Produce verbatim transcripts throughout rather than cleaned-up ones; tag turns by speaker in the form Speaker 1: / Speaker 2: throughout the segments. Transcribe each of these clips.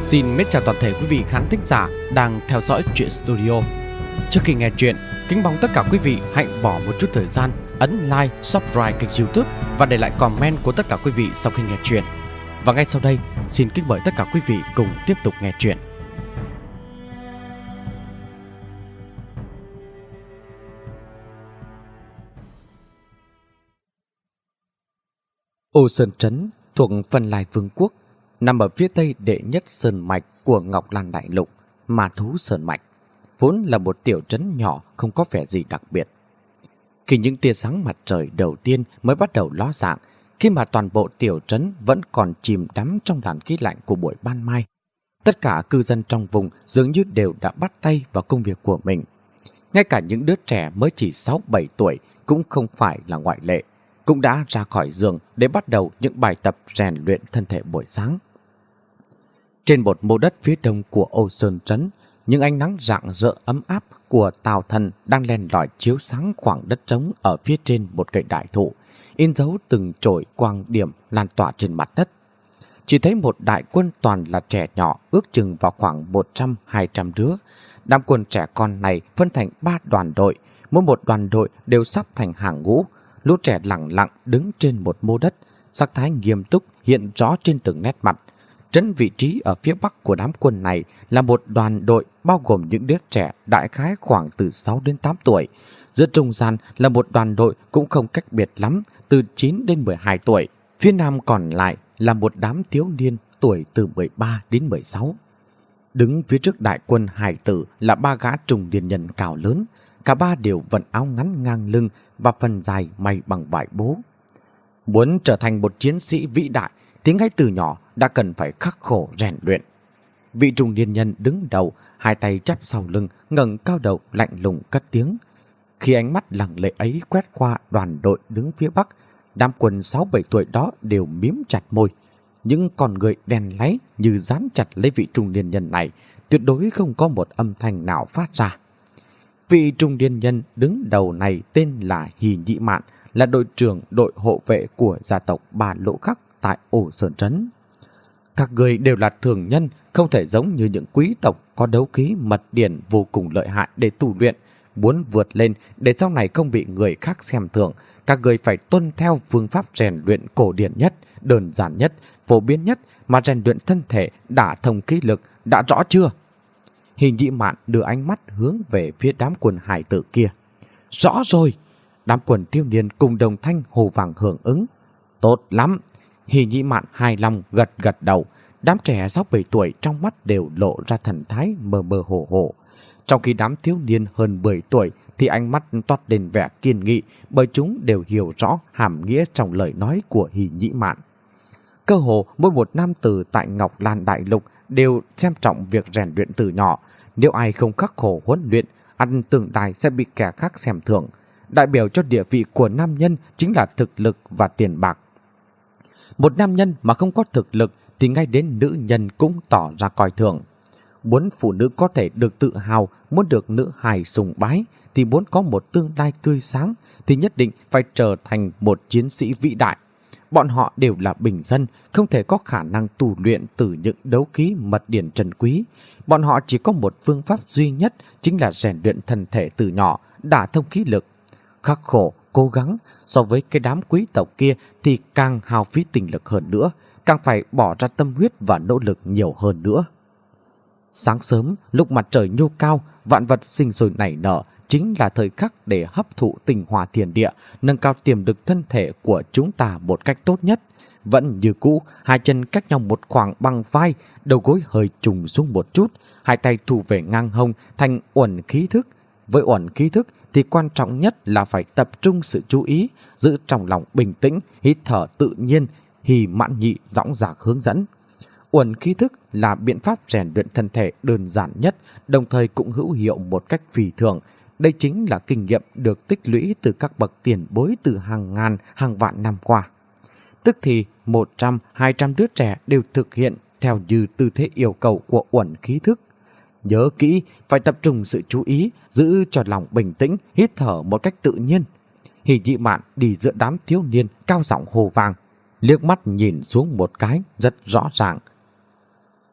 Speaker 1: Xin mến chào toàn thể quý vị khán thính giả đang theo dõi Truyện Studio. Trước khi nghe chuyện, kính mong tất cả quý vị hãy bỏ một chút thời gian ấn like, subscribe kênh YouTube và để lại comment của tất cả quý vị sau khi nghe chuyện. Và ngay sau đây, xin kính mời tất cả quý vị cùng tiếp tục nghe chuyện. Ô Sơn Trấn thuộc Vân Lai Vương quốc, nằm ở phía tây đệ nhất sơn mạch của Ngọc Lan Đại Lục, Ma Thú Sơn Mạch, vốn là một tiểu trấn nhỏ không có vẻ gì đặc biệt. Khi những tia sáng mặt trời đầu tiên mới bắt đầu ló dạng, khi mà toàn bộ tiểu trấn vẫn còn chìm đắm trong làn khí lạnh của buổi ban mai, tất cả cư dân trong vùng dường như đều đã bắt tay vào công việc của mình. Ngay cả những đứa trẻ mới chỉ sáu bảy tuổi cũng không phải là ngoại lệ, cũng đã ra khỏi giường để bắt đầu những bài tập rèn luyện thân thể buổi sáng. Trên một mô đất phía đông của Ô Sơn Trấn, những ánh nắng rạng rỡ ấm áp của Tào Thần đang len lỏi chiếu sáng khoảng đất trống ở phía trên một cây đại thụ, in dấu từng chồi quang điểm lan tỏa trên mặt đất. Chỉ thấy một đại quân toàn là trẻ nhỏ, ước chừng vào khoảng một trăm hai trăm đứa. Đám quân trẻ con này phân thành ba đoàn đội, mỗi một đoàn đội đều sắp thành hàng ngũ. Lũ trẻ lặng lặng đứng trên một mô đất, sắc thái nghiêm túc hiện rõ trên từng nét mặt. Trấn vị trí ở phía bắc của đám quân này là một đoàn đội bao gồm những đứa trẻ đại khái khoảng từ sáu đến tám tuổi. Giữa trung gian là một đoàn đội cũng không cách biệt lắm, từ chín đến mười hai tuổi. Phía nam còn lại là một đám thiếu niên tuổi từ mười ba đến mười sáu. Đứng phía trước đại quân hải tử là ba gã trung niên nhân cao lớn. Cả ba đều vận áo ngắn ngang lưng và phần dài may bằng vải bố. Muốn trở thành một chiến sĩ vĩ đại thì ngay từ nhỏ đã cần phải khắc khổ rèn luyện. Vị trung niên nhân đứng đầu, hai tay chắp sau lưng, ngẩng cao đầu lạnh lùng cất tiếng. Khi ánh mắt lặng lẽ ấy quét qua đoàn đội đứng phía bắc, đám quân sáu bảy tuổi đó đều mím chặt môi. Những con người đen láy như dán chặt lấy vị trung niên nhân này, tuyệt đối không có một âm thanh nào phát ra. Vị trung niên nhân đứng đầu này tên là Hỉ Nhị Mạn, là đội trưởng đội hộ vệ của gia tộc Ba Lỗ Khắc tại Ô Sơn Trấn. Các người đều là thường nhân, không thể giống như những quý tộc có đấu khí mật điển vô cùng lợi hại để tu luyện. Muốn vượt lên để sau này không bị người khác xem thường, các người phải tuân theo phương pháp rèn luyện cổ điển nhất, đơn giản nhất, phổ biến nhất mà rèn luyện thân thể, đả thông khí lực, đã rõ chưa? Hỉ Nhị Mạn đưa ánh mắt hướng về phía đám quần hải tử kia. Rõ rồi! Đám quần thiếu niên cùng đồng thanh hô vàng hưởng ứng. Tốt lắm! Hỉ Nhị Mạn hài lòng gật gật đầu. Đám trẻ sáu bảy tuổi trong mắt đều lộ ra thần thái mơ mơ hồ hồ. Trong khi đám thiếu niên hơn mười tuổi thì ánh mắt toát lên vẻ kiên nghị, bởi chúng đều hiểu rõ hàm nghĩa trong lời nói của Hỉ Nhị Mạn. Cơ hồ mỗi một nam tử tại Ngọc Lan Đại Lục đều xem trọng việc rèn luyện từ nhỏ. Nếu ai không khắc khổ huấn luyện, ăn tương đài sẽ bị kẻ khác xem thường. Đại biểu cho địa vị của nam nhân chính là thực lực và tiền bạc. Một nam nhân mà không có thực lực thì ngay đến nữ nhân cũng tỏ ra coi thường. Muốn phụ nữ có thể được tự hào, muốn được nữ hài sùng bái, thì muốn có một tương lai tươi sáng thì nhất định phải trở thành một chiến sĩ vĩ đại. Bọn họ đều là bình dân, không thể có khả năng tu luyện từ những đấu khí mật điển trân quý. Bọn họ chỉ có một phương pháp duy nhất, chính là rèn luyện thân thể từ nhỏ, đả thông khí lực. Khắc khổ, cố gắng, so với cái đám quý tộc kia thì càng hao phí tình lực hơn nữa, càng phải bỏ ra tâm huyết và nỗ lực nhiều hơn nữa. Sáng sớm, lúc mặt trời nhô cao, vạn vật sinh sôi nảy nở, chính là thời khắc để hấp thụ tinh hoa thiên địa, nâng cao tiềm lực thân thể của chúng ta một cách tốt nhất. Vẫn như cũ, hai chân cách nhau một khoảng bằng vai, đầu gối hơi trùng xuống một chút, hai tay thu về ngang hông thành uẩn khí thức. Với uẩn khí thức thì quan trọng nhất là phải tập trung sự chú ý, giữ trong lòng bình tĩnh, hít thở tự nhiên. Hỉ Mạn Nhị dõng dạc hướng dẫn. Uẩn khí thức là biện pháp rèn luyện thân thể đơn giản nhất, đồng thời cũng hữu hiệu một cách phi thường. Đây chính là kinh nghiệm được tích lũy từ các bậc tiền bối từ hàng ngàn, hàng vạn năm qua. Tức thì một trăm, hai trăm đứa trẻ đều thực hiện theo như tư thế yêu cầu của uẩn khí thức. Nhớ kỹ, phải tập trung sự chú ý, giữ cho lòng bình tĩnh, hít thở một cách tự nhiên. Hỉ Nhị Mạn đi giữa đám thiếu niên cao giọng hô vang, liếc mắt nhìn xuống một cái rất rõ ràng.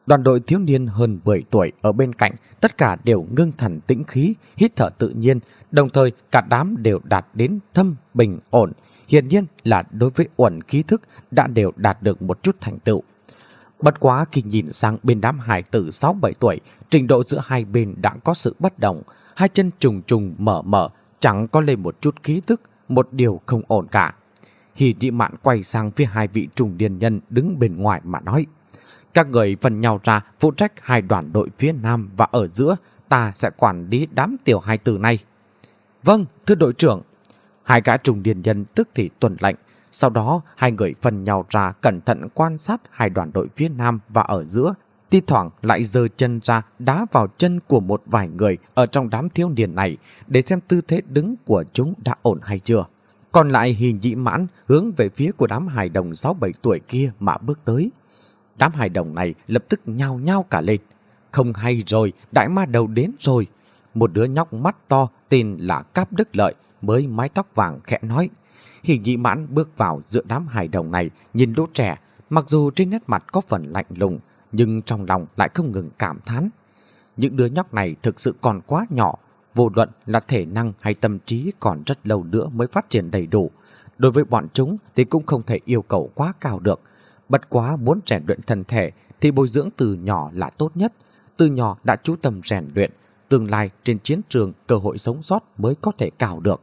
Speaker 1: Đoàn đội thiếu niên hơn mười tuổi ở bên cạnh tất cả đều ngưng thần tĩnh khí, hít thở tự nhiên, đồng thời cả đám đều đạt đến thâm bình ổn. Hiển nhiên là đối với uẩn khí thức đã đều đạt được một chút thành tựu. Bất quá khi nhìn sang bên đám hải tử sáu bảy tuổi, trình độ giữa hai bên đã có sự bất đồng, hai chân trùng trùng mở mở, chẳng có lên một chút khí thức, một điều không ổn cả. Hỉ Nhị Mạn quay sang phía hai vị trùng điền nhân đứng bên ngoài mà nói: các người phân nhau ra phụ trách hai đoàn đội phía nam và ở giữa, ta sẽ quản lý đám tiểu hài tử này. Vâng, thưa đội trưởng. Hai gã trùng điền nhân tức thì tuân lệnh. Sau đó hai người phân nhau ra cẩn thận quan sát hai đoàn đội phía nam và ở giữa, thi thoảng lại giơ chân ra đá vào chân của một vài người ở trong đám thiếu niên này để xem tư thế đứng của chúng đã ổn hay chưa. Còn lại Hỉ Nhị Mãn hướng về phía của đám hài đồng sáu bảy tuổi kia mà bước tới. Đám hài đồng này lập tức nhao nhao cả lên. Không hay rồi, đại ma đầu đến rồi. Một đứa nhóc mắt to tên là Cáp Đức Lợi mới mái tóc vàng khẽ nói. Hỉ Nhị Mãn bước vào giữa đám hài đồng này, nhìn lũ trẻ, mặc dù trên nét mặt có phần lạnh lùng, nhưng trong lòng lại không ngừng cảm thán. Những đứa nhóc này thực sự còn quá nhỏ, vô luận là thể năng hay tâm trí còn rất lâu nữa mới phát triển đầy đủ. Đối với bọn chúng thì cũng không thể yêu cầu quá cao được. Bất quá muốn rèn luyện thân thể thì bồi dưỡng từ nhỏ là tốt nhất. Từ nhỏ đã chú tâm rèn luyện, tương lai trên chiến trường cơ hội sống sót mới có thể cao được.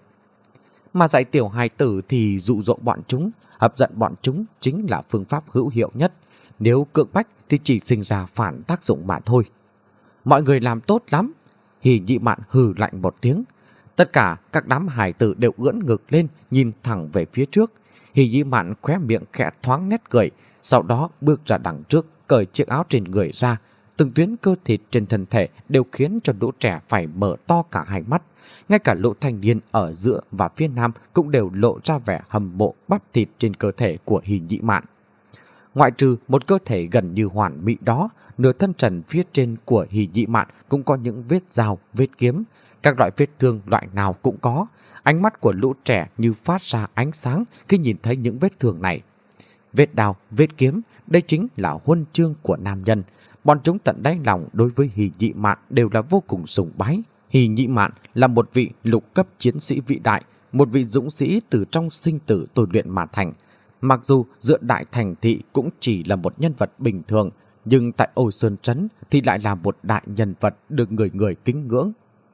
Speaker 1: Mà dạy tiểu hài tử thì dụ dỗ bọn chúng, hấp dẫn bọn chúng chính là phương pháp hữu hiệu nhất. Nếu cưỡng bách thì chỉ sinh ra phản tác dụng mà thôi. Mọi người làm tốt lắm. Hỉ Nhị Mạn hừ lạnh một tiếng. Tất cả các đám hài tử đều ưỡn ngực lên, nhìn thẳng về phía trước. Hỉ Nhị Mạn khóe miệng khẽ thoáng nét cười, sau đó bước ra đằng trước, cởi chiếc áo trên người ra. Từng tuyến cơ thịt trên thân thể đều khiến cho lũ trẻ phải mở to cả hai mắt. Ngay cả lũ thanh niên ở giữa và phía nam cũng đều lộ ra vẻ hâm mộ bắp thịt trên cơ thể của Hỉ Nhị Mạn. Ngoại trừ một cơ thể gần như hoàn mỹ đó, nửa thân trần phía trên của Hỉ Nhị Mạn cũng có những vết dao, vết kiếm, các loại vết thương loại nào cũng có. Ánh mắt của lũ trẻ như phát ra ánh sáng khi nhìn thấy những vết thương này. Vết đao, vết kiếm, đây chính là huân chương của nam nhân. Bọn chúng tận đáy lòng đối với Hỉ Nhị Mạn đều là vô cùng sùng bái. Hỉ Nhị Mạn là một vị lục cấp chiến sĩ vĩ đại, một vị dũng sĩ từ trong sinh tử tôi luyện mà thành. Mặc dù giữa đại thành thị cũng chỉ là một nhân vật bình thường, nhưng tại Ô Sơn Trấn thì lại là một đại nhân vật được người người kính ngưỡng.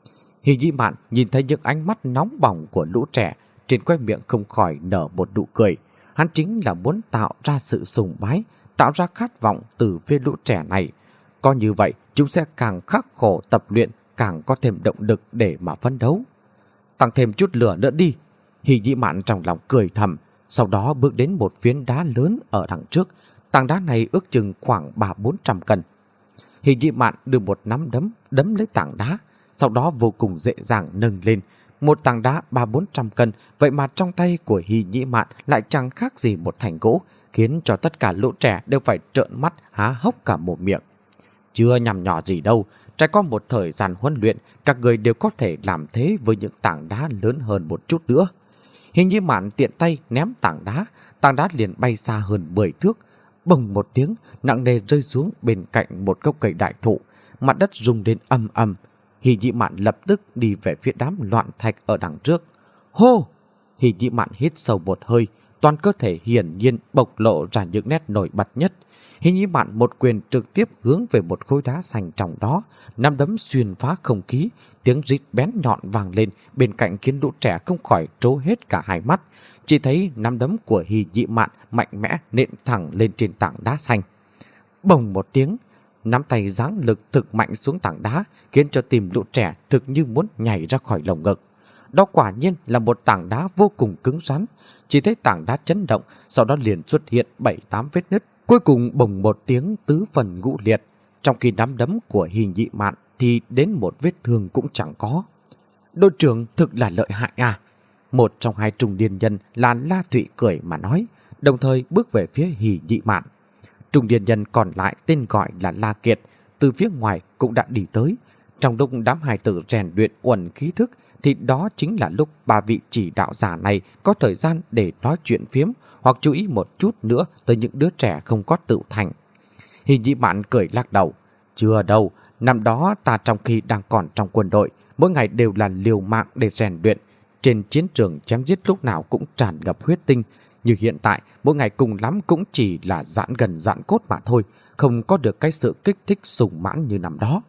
Speaker 1: Hỉ Nhị Mạn nhìn thấy những ánh mắt nóng bỏng của lũ trẻ, trên khóe miệng không khỏi nở một nụ cười. Hắn chính là muốn tạo ra sự sùng bái, tạo ra khát vọng từ phía lũ trẻ này. Có như vậy, chúng sẽ càng khắc khổ tập luyện, càng có thêm động lực để mà phấn đấu. Tăng thêm chút lửa nữa đi. Hỉ Nhị Mạn trong lòng cười thầm, sau đó bước đến một phiến đá lớn ở đằng trước. Tảng đá này ước chừng khoảng ba bốn trăm cân. Hỉ Nhị Mạn đưa một nắm đấm đấm lấy tảng đá, sau đó vô cùng dễ dàng nâng lên. Một tảng đá ba bốn trăm cân, vậy mà trong tay của Hỉ Nhị Mạn lại chẳng khác gì một thành gỗ, khiến cho tất cả lũ trẻ đều phải trợn mắt há hốc cả mồm miệng. Chưa nhằm nhỏ gì đâu, trải qua một thời gian huấn luyện, các người đều có thể làm thế với những tảng đá lớn hơn một chút nữa. Hỉ Nhị Mạn tiện tay ném tảng đá, tảng đá liền bay xa hơn mười thước. Bùng một tiếng, nặng nề rơi xuống bên cạnh một gốc cây đại thụ, mặt đất rung lên ầm ầm. Hỉ Nhị Mạn lập tức đi về phía đám loạn thạch ở đằng trước. Hô! Hỉ Nhị Mạn hít sâu một hơi, toàn cơ thể hiển nhiên bộc lộ ra những nét nổi bật nhất. Hỉ Nhị Mạn một quyền trực tiếp hướng về một khối đá xanh trong đó, nắm đấm xuyên phá không khí, tiếng rít bén nhọn vang lên bên cạnh khiến lũ trẻ không khỏi trố hết cả hai mắt. Chỉ thấy nắm đấm của Hỉ Nhị Mạn mạnh mẽ nện thẳng lên trên tảng đá xanh. Bồng một tiếng, nắm tay giáng lực thực mạnh xuống tảng đá, khiến cho tim lũ trẻ thực như muốn nhảy ra khỏi lồng ngực. Đó quả nhiên là một tảng đá vô cùng cứng rắn. Chỉ thấy tảng đá chấn động, sau đó liền xuất hiện bảy tám vết nứt. Cuối cùng bồng một tiếng tứ phần ngũ liệt. Trong khi nắm đấm của Hỉ Nhị Mạn thì đến một vết thương cũng chẳng có. Đội trưởng thực là lợi hại à? Một trong hai trùng điền nhân là La Thụy cười mà nói, đồng thời bước về phía Hỉ Nhị Mạn. Trùng điền nhân còn lại tên gọi là La Kiệt, từ phía ngoài cũng đã đi tới. Trong lúc đám hài tử rèn luyện uẩn khí thức thì đó chính là lúc ba vị chỉ đạo giả này có thời gian để nói chuyện phiếm hoặc chú ý một chút nữa tới những đứa trẻ không có tự thành. Hy Nhĩ Mạn cười lắc đầu. Chưa đâu, năm đó ta trong khi đang còn trong quân đội, mỗi ngày đều là liều mạng để rèn luyện. Trên chiến trường chém giết lúc nào cũng tràn ngập huyết tinh. Như hiện tại, mỗi ngày cùng lắm cũng chỉ là giãn gần giãn cốt mà thôi, không có được cái sự kích thích sùng mãn như năm đó.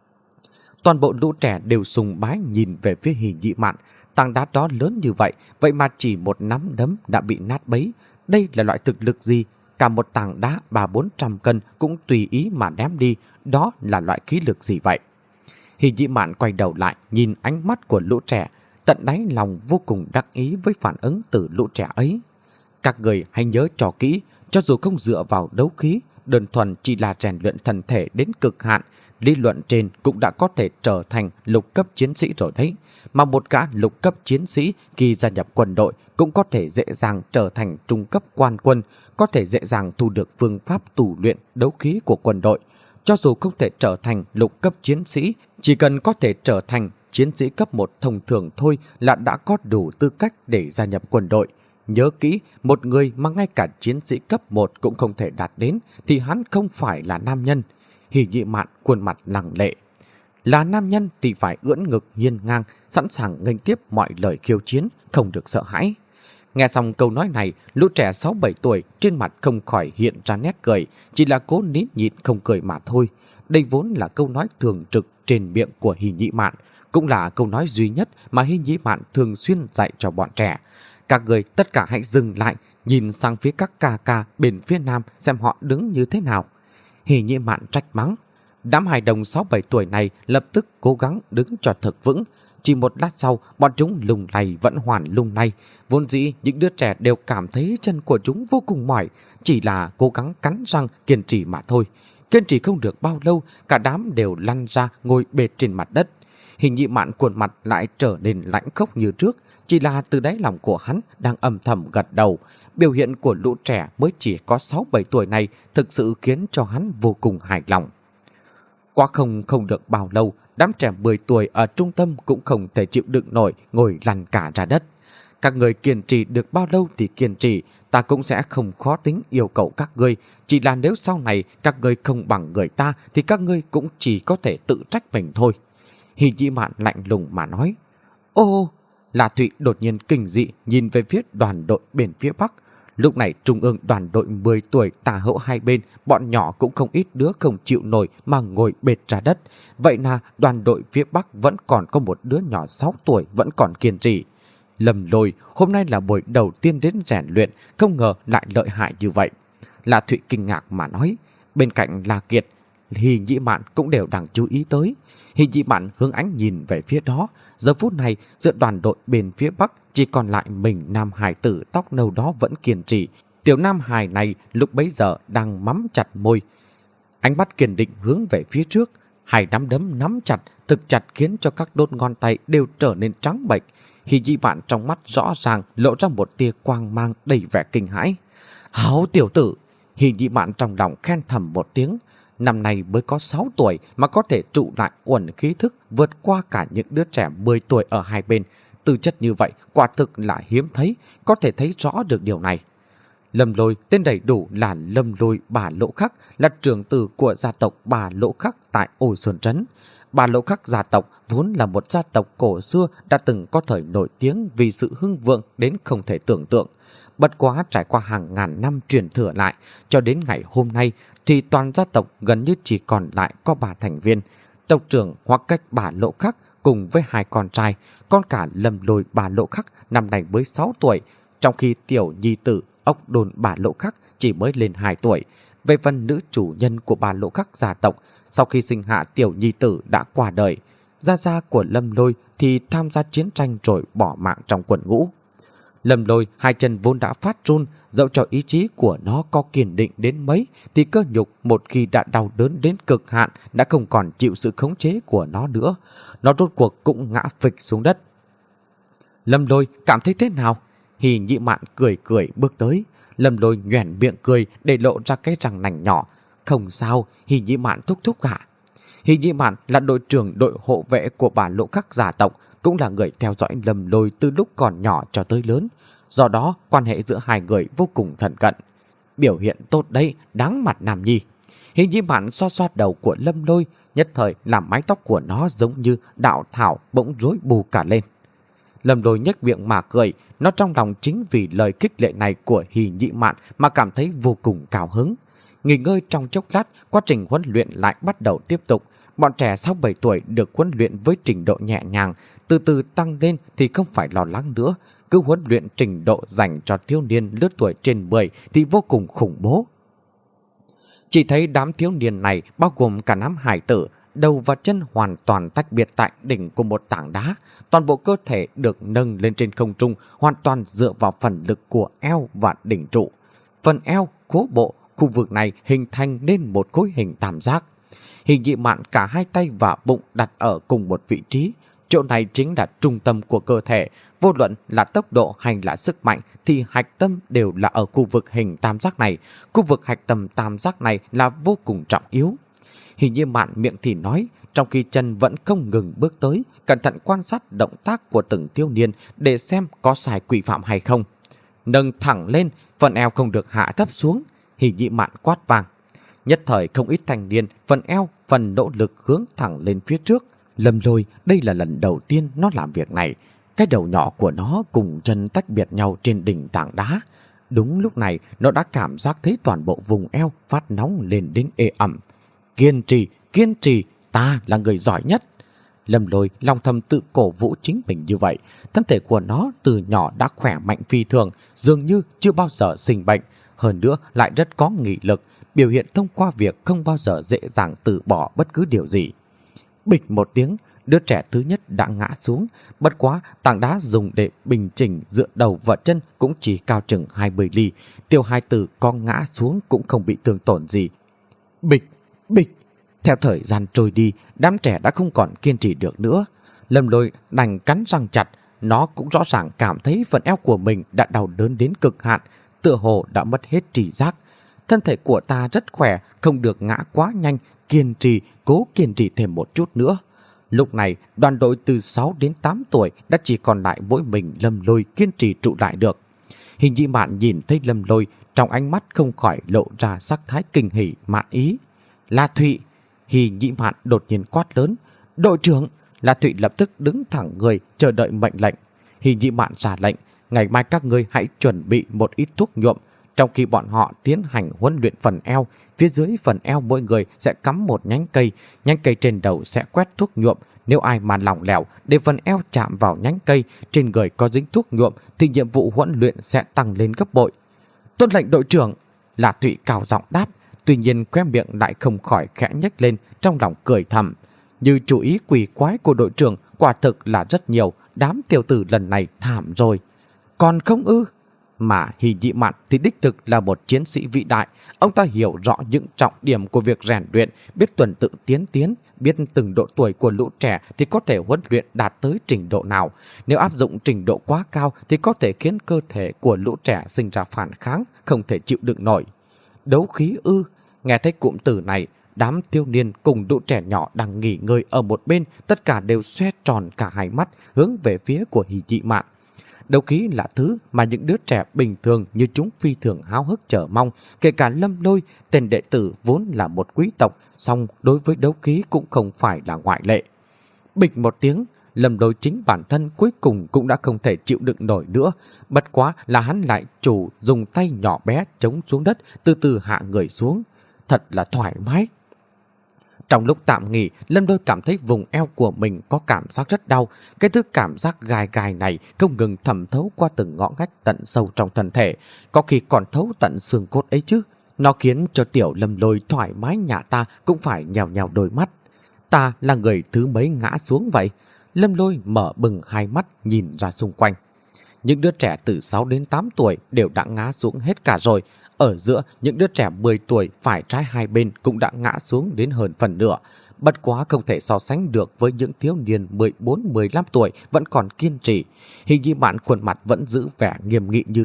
Speaker 1: Toàn bộ lũ trẻ đều sùng bái nhìn về phía Hy Nhĩ Mạn. Tảng đá đó lớn như vậy, vậy mà chỉ một nắm đấm đã bị nát bấy. Đây là loại thực lực gì? Cả một tảng đá ba bốn trăm cân cũng tùy ý mà ném đi. Đó là loại khí lực gì vậy? Hy Nhĩ Mạn quay đầu lại nhìn ánh mắt của lũ trẻ, tận đáy lòng vô cùng đắc ý với phản ứng từ lũ trẻ ấy. Các người hãy nhớ cho kỹ, cho dù không dựa vào đấu khí, đơn thuần chỉ là rèn luyện thân thể đến cực hạn, lý luận trên cũng đã có thể trở thành lục cấp chiến sĩ rồi đấy. Mà một gã lục cấp chiến sĩ khi gia nhập quân đội cũng có thể dễ dàng trở thành trung cấp quan quân, có thể dễ dàng thu được phương pháp tu luyện đấu khí của quân đội. Cho dù không thể trở thành lục cấp chiến sĩ, chỉ cần có thể trở thành chiến sĩ cấp một thông thường thôi là đã có đủ tư cách để gia nhập quân đội. Nhớ kỹ, một người mà ngay cả chiến sĩ cấp một cũng không thể đạt đến thì hắn không phải là nam nhân. Hy Nhĩ Mạn khuôn mặt lặng lệ. Là nam nhân thì phải ưỡn ngực hiên ngang, sẵn sàng nghênh tiếp mọi lời khiêu chiến, không được sợ hãi. Nghe xong câu nói này, lũ trẻ sáu bảy tuổi trên mặt không khỏi hiện ra nét cười, chỉ là cố nín nhịn không cười mà thôi. Đây vốn là câu nói thường trực trên miệng của Hy Nhĩ Mạn, cũng là câu nói duy nhất mà Hy Nhĩ Mạn thường xuyên dạy cho bọn trẻ. Các người tất cả hãy dừng lại, nhìn sang phía các ca ca bên phía nam xem họ đứng như thế nào. Hy Nhĩ Mạn trách mắng. Đám hài đồng sáu bảy tuổi này lập tức cố gắng đứng cho thật vững. Chỉ một lát sau, bọn chúng lùng lay vẫn hoàn lung lay. Vốn dĩ những đứa trẻ đều cảm thấy chân của chúng vô cùng mỏi, chỉ là cố gắng cắn răng kiên trì mà thôi. Kiên trì không được bao lâu, cả đám đều lăn ra ngồi bệt trên mặt đất. Hy Nhĩ Mạn khuôn mặt lại trở nên lãnh khốc như trước, chỉ là từ đáy lòng của hắn đang âm thầm gật đầu. Biểu hiện của lũ trẻ mới chỉ có sáu bảy tuổi này thực sự khiến cho hắn vô cùng hài lòng. Qua không không được bao lâu, đám trẻ mười tuổi ở trung tâm cũng không thể chịu đựng nổi, ngồi lăn cả ra đất. Các người kiên trì được bao lâu thì kiên trì, ta cũng sẽ không khó tính yêu cầu các ngươi. Chỉ là nếu sau này các ngươi không bằng người ta thì các ngươi cũng chỉ có thể tự trách mình thôi. Hy Nhĩ Mạn lạnh lùng mà nói. Ô, La Thụy đột nhiên kinh dị nhìn về phía đoàn đội bên phía bắc. Lúc này trung ương đoàn đội mười tuổi tả hữu hai bên, bọn nhỏ cũng không ít đứa không chịu nổi mà ngồi bệt ra đất. Vậy là đoàn đội phía bắc vẫn còn có một đứa nhỏ sáu tuổi vẫn còn kiên trì. Lâm Lôi, hôm nay là buổi đầu tiên đến rèn luyện, không ngờ lại lợi hại như vậy. La Thụy kinh ngạc mà nói. Bên cạnh La Kiệt, Hy Nhĩ Mạn cũng đều đang chú ý tới. Hy Nhĩ Mạn hướng ánh nhìn về phía đó. Giờ phút này, giữa đoàn đội bên phía bắc chỉ còn lại mình nam hài tử tóc nâu đó vẫn kiên trì. Tiểu nam hài này lúc bấy giờ đang mắm chặt môi, ánh mắt kiên định hướng về phía trước. Hai nắm đấm nắm chặt, thực chặt khiến cho các đốt ngón tay đều trở nên trắng bệch. Hy Nhĩ Mạn trong mắt rõ ràng lộ ra một tia quang mang đầy vẻ kinh hãi. Hảo tiểu tử! Hy Nhĩ Mạn trong lòng khen thầm một tiếng. Năm nay mới có sáu tuổi mà có thể trụ lại uẩn khí thức vượt qua cả những đứa trẻ mười tuổi ở hai bên. Tư chất như vậy quả thực là hiếm thấy, có thể thấy rõ được điều này. Lâm Lôi, tên đầy đủ là Lâm Lôi Bà Lỗ Khắc, là trưởng tử của gia tộc Bà Lỗ Khắc tại Ôi Xuân Trấn. Bà Lỗ Khắc gia tộc vốn là một gia tộc cổ xưa đã từng có thời nổi tiếng vì sự hưng vượng đến không thể tưởng tượng. Bất quá trải qua hàng ngàn năm truyền thừa lại, cho đến ngày hôm nay thì toàn gia tộc gần như chỉ còn lại có ba thành viên. Tộc trưởng Hoắc Cách Bà Lỗ Khắc cùng với hai con trai, con cả Lâm Lôi Bà Lỗ Khắc năm nay mới sáu tuổi, trong khi tiểu nhi tử Ốc Đồn Bà Lỗ Khắc chỉ mới lên hai tuổi. Về phần nữ chủ nhân của Bà Lỗ Khắc gia tộc, sau khi sinh hạ tiểu nhi tử đã qua đời. Gia gia của Lâm Lôi thì tham gia chiến tranh rồi bỏ mạng trong quân ngũ. Lâm Lôi hai chân vốn đã phát run, dẫu cho ý chí của nó có kiên định đến mấy thì cơ nhục một khi đã đau đớn đến cực hạn đã không còn chịu sự khống chế của nó nữa. Nó rốt cuộc cũng ngã phịch xuống đất. Lâm Lôi cảm thấy thế nào? Hy Nhĩ Mạn cười cười bước tới. Lâm Lôi nhoẻn miệng cười để lộ ra cái răng nành nhỏ. Không sao, Hy Nhĩ Mạn thúc thúc ạ. Hy Nhĩ Mạn là đội trưởng đội hộ vệ của Bà Lỗ Khắc gia tộc, cũng là người theo dõi Lâm Lôi từ lúc còn nhỏ cho tới lớn. Do đó, quan hệ giữa hai người vô cùng thân cận. Biểu hiện tốt đấy, đáng mặt nam nhi. Hình như Mạn xoa xoa đầu của Lâm Lôi, nhất thời làm mái tóc của nó giống như đạo thảo bỗng rối bù cả lên. Lâm Lôi nhếch miệng mà cười, nó trong lòng chính vì lời khích lệ này của Hỉ Nhị Mạn mà cảm thấy vô cùng cao hứng. Nghỉ ngơi trong chốc lát, quá trình huấn luyện lại bắt đầu tiếp tục. Bọn trẻ sáu bảy tuổi được huấn luyện với trình độ nhẹ nhàng, từ từ tăng lên thì không phải lo lắng nữa. Cứ huấn luyện trình độ dành cho thiếu niên lứa tuổi trên mười thì vô cùng khủng bố. Chỉ thấy đám thiếu niên này bao gồm cả đám hải tử, đầu và chân hoàn toàn tách biệt tại đỉnh của một tảng đá. Toàn bộ cơ thể được nâng lên trên không trung, hoàn toàn dựa vào phần lực của eo và đỉnh trụ. Phần eo, khố bộ, khu vực này hình thành nên một khối hình tam giác. Hình Nhị Mạn cả hai tay và bụng đặt ở cùng một vị trí. Chỗ này chính là trung tâm của cơ thể. Vô luận là tốc độ hay là sức mạnh thì hạch tâm đều là ở khu vực hình tam giác này. Khu vực hạch tâm tam giác này là vô cùng trọng yếu. Hình Nhị Mạn miệng thì nói, trong khi chân vẫn không ngừng bước tới, cẩn thận quan sát động tác của từng thiếu niên để xem có sai quy phạm hay không. Nâng thẳng lên, phần eo không được hạ thấp xuống. Hình Nhị Mạn quát vang. Nhất thời không ít thanh niên, phần eo, phần nỗ lực hướng thẳng lên phía trước. Lâm Lôi đây là lần đầu tiên nó làm việc này. Cái đầu nhỏ của nó cùng chân tách biệt nhau trên đỉnh tảng đá. Đúng lúc này nó đã cảm giác thấy toàn bộ vùng eo phát nóng lên đến ê ẩm. Kiên trì, kiên trì, ta là người giỏi nhất. Lâm Lôi lòng thầm tự cổ vũ chính mình như vậy. Thân thể của nó từ nhỏ đã khỏe mạnh phi thường, dường như chưa bao giờ sinh bệnh. Hơn nữa lại rất có nghị lực, biểu hiện thông qua việc không bao giờ dễ dàng từ bỏ bất cứ điều gì. Bịch một tiếng, đứa trẻ thứ nhất đã ngã xuống. Bất quá tảng đá dùng để bình chỉnh dựa đầu và chân cũng chỉ cao chừng hai mươi ly. Tiểu hai tử con ngã xuống cũng không bị thương tổn gì. Bịch, bịch. Theo thời gian trôi đi, đám trẻ đã không còn kiên trì được nữa. Lâm Lôi đành cắn răng chặt. Nó cũng rõ ràng cảm thấy phần eo của mình đã đau đớn đến cực hạn, tựa hồ đã mất hết tri giác. Thân thể của ta rất khỏe, không được ngã quá nhanh, kiên trì, cố kiên trì thêm một chút nữa. Lúc này, đoàn đội từ sáu đến tám tuổi đã chỉ còn lại mỗi mình Lâm Lôi kiên trì trụ lại được. Hình Nhị Mạn nhìn thấy Lâm Lôi, trong ánh mắt không khỏi lộ ra sắc thái kinh hỉ mạn ý. La Thụy! Hình Nhị Mạn đột nhiên quát lớn. Đội trưởng! La Thụy lập tức đứng thẳng người chờ đợi mệnh lệnh. Hình Nhị Mạn ra lệnh. Ngày mai các ngươi hãy chuẩn bị một ít thuốc nhuộm. Trong khi bọn họ tiến hành huấn luyện phần eo, phía dưới phần eo mỗi người sẽ cắm một nhánh cây. Nhánh cây trên đầu sẽ quét thuốc nhuộm. Nếu ai mà lỏng lẻo để phần eo chạm vào nhánh cây, trên người có dính thuốc nhuộm thì nhiệm vụ huấn luyện sẽ tăng lên gấp bội. Tuân lệnh đội trưởng! La Thụy cao giọng đáp. Tuy nhiên khóe miệng lại không khỏi khẽ nhếch lên, trong lòng cười thầm. Như chú ý quỷ quái của đội trưởng quả thực là rất nhiều. Đám tiểu tử lần này thảm rồi. Còn không ư? Mà Hình Nhị Mạn thì đích thực là một chiến sĩ vĩ đại. Ông ta hiểu rõ những trọng điểm của việc rèn luyện, biết tuần tự tiến tiến, biết từng độ tuổi của lũ trẻ thì có thể huấn luyện đạt tới trình độ nào. Nếu áp dụng trình độ quá cao thì có thể khiến cơ thể của lũ trẻ sinh ra phản kháng, không thể chịu đựng nổi. Đấu khí ư? Nghe thấy cụm từ này, đám thiếu niên cùng lũ trẻ nhỏ đang nghỉ ngơi ở một bên, tất cả đều xoe tròn cả hai mắt hướng về phía của Hình Nhị Mạn. Đấu khí là thứ mà những đứa trẻ bình thường như chúng phi thường háo hức chờ mong, kể cả Lâm Lôi, tên đệ tử vốn là một quý tộc, song đối với đấu khí cũng không phải là ngoại lệ. Bịch một tiếng, Lâm Lôi chính bản thân cuối cùng cũng đã không thể chịu đựng nổi nữa, bất quá là hắn lại chủ dùng tay nhỏ bé chống xuống đất, từ từ hạ người xuống. Thật là thoải mái. Trong lúc tạm nghỉ, Lâm Lôi cảm thấy vùng eo của mình có cảm giác rất đau. Cái thứ cảm giác gai gai này không ngừng thẩm thấu qua từng ngõ ngách tận sâu trong thân thể, có khi còn thấu tận xương cốt ấy chứ. Nó khiến cho tiểu Lâm Lôi thoải mái nhà ta cũng phải nhèo nhèo đôi mắt. Ta là người thứ mấy ngã xuống vậy? Lâm Lôi mở bừng hai mắt nhìn ra xung quanh. Những đứa trẻ từ sáu đến tám tuổi đều đã ngã xuống hết cả rồi. Ở giữa, những đứa trẻ mười tuổi phải trái hai bên cũng đã ngã xuống đến hơn phần nửa. Bất quá không thể so sánh được với những thiếu niên mười bốn mười lăm tuổi vẫn còn kiên trì. Hình Nhị Mạn khuôn mặt vẫn giữ vẻ nghiêm nghị như trước,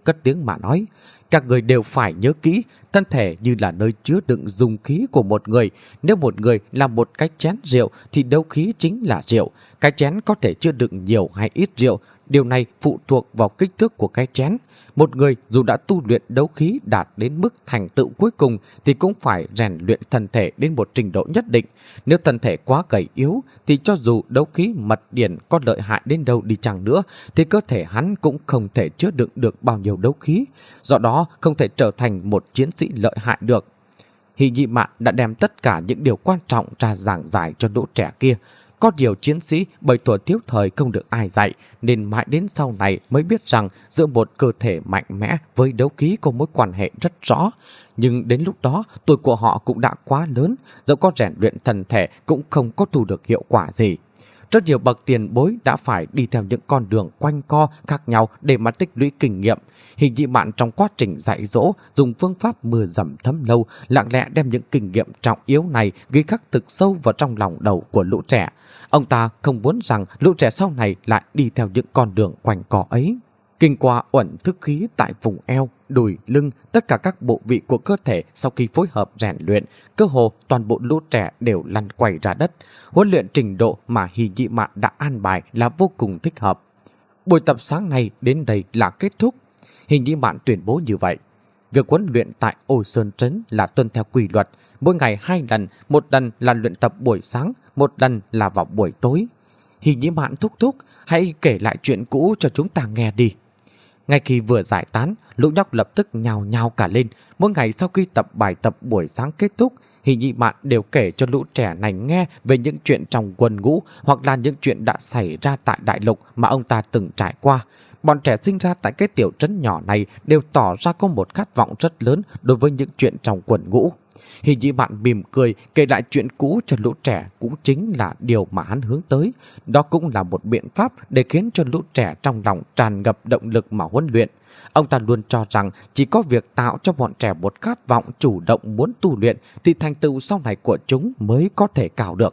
Speaker 1: cất tiếng mà nói. Các người đều phải nhớ kỹ, thân thể như là nơi chứa đựng dung khí của một người. Nếu một người là một cái chén rượu thì đấu khí chính là rượu. Cái chén có thể chứa đựng nhiều hay ít rượu, điều này phụ thuộc vào kích thước của cái chén. Một người dù đã tu luyện đấu khí đạt đến mức thành tựu cuối cùng thì cũng phải rèn luyện thân thể đến một trình độ nhất định. Nếu thân thể quá gầy yếu thì cho dù đấu khí mật điển có lợi hại đến đâu đi chăng nữa thì cơ thể hắn cũng không thể chứa đựng được bao nhiêu đấu khí, do đó không thể trở thành một chiến sĩ lợi hại được. Hy Nhị Mạn đã đem tất cả những điều quan trọng ra giảng giải cho lũ trẻ kia. Có điều chiến sĩ bởi thuở thiếu thời không được ai dạy nên mãi đến sau này mới biết rằng giữa một cơ thể mạnh mẽ với đấu khí có mối quan hệ rất rõ. Nhưng đến lúc đó tuổi của họ cũng đã quá lớn, dẫu có rèn luyện thân thể cũng không có thu được hiệu quả gì. Rất nhiều bậc tiền bối đã phải đi theo những con đường quanh co khác nhau để mà tích lũy kinh nghiệm. Hình Nhị Mạn trong quá trình dạy dỗ dùng phương pháp mưa dầm thấm lâu, lặng lẽ đem những kinh nghiệm trọng yếu này ghi khắc thực sâu vào trong lòng đầu của lũ trẻ. Ông ta không muốn rằng lũ trẻ sau này lại đi theo những con đường quanh co ấy. Kinh qua uẩn thức khí tại vùng eo, đùi, lưng, tất cả các bộ vị của cơ thể sau khi phối hợp rèn luyện, cơ hồ toàn bộ lũ trẻ đều lăn quay ra đất. Huấn luyện trình độ mà Hy Nhị Mạn đã an bài là vô cùng thích hợp. Buổi tập sáng nay đến đây là kết thúc. Hy Nhị Mạn tuyên bố như vậy. Việc huấn luyện tại Ô Sơn Trấn là tuân theo quy luật, mỗi ngày hai lần, một lần là luyện tập buổi sáng, một lần là vào buổi tối. Hy Nhị Mạn thúc thúc, hãy kể lại chuyện cũ cho chúng ta nghe đi. Ngay khi vừa giải tán, lũ nhóc lập tức nhào nhào cả lên. Mỗi ngày sau khi tập bài tập buổi sáng kết thúc, Hy Nhị Mạn đều kể cho lũ trẻ này nghe về những chuyện trong quân ngũ hoặc là những chuyện đã xảy ra tại đại lục mà ông ta từng trải qua. Bọn trẻ sinh ra tại cái tiểu trấn nhỏ này đều tỏ ra có một khát vọng rất lớn đối với những chuyện trong quân ngũ. Hy Nhị Mạn mỉm cười kể lại chuyện cũ cho lũ trẻ cũng chính là điều mà hắn hướng tới. Đó cũng là một biện pháp để khiến cho lũ trẻ trong lòng tràn ngập động lực mà huấn luyện. Ông ta luôn cho rằng chỉ có việc tạo cho bọn trẻ một khát vọng chủ động muốn tu luyện thì thành tựu sau này của chúng mới có thể cao được.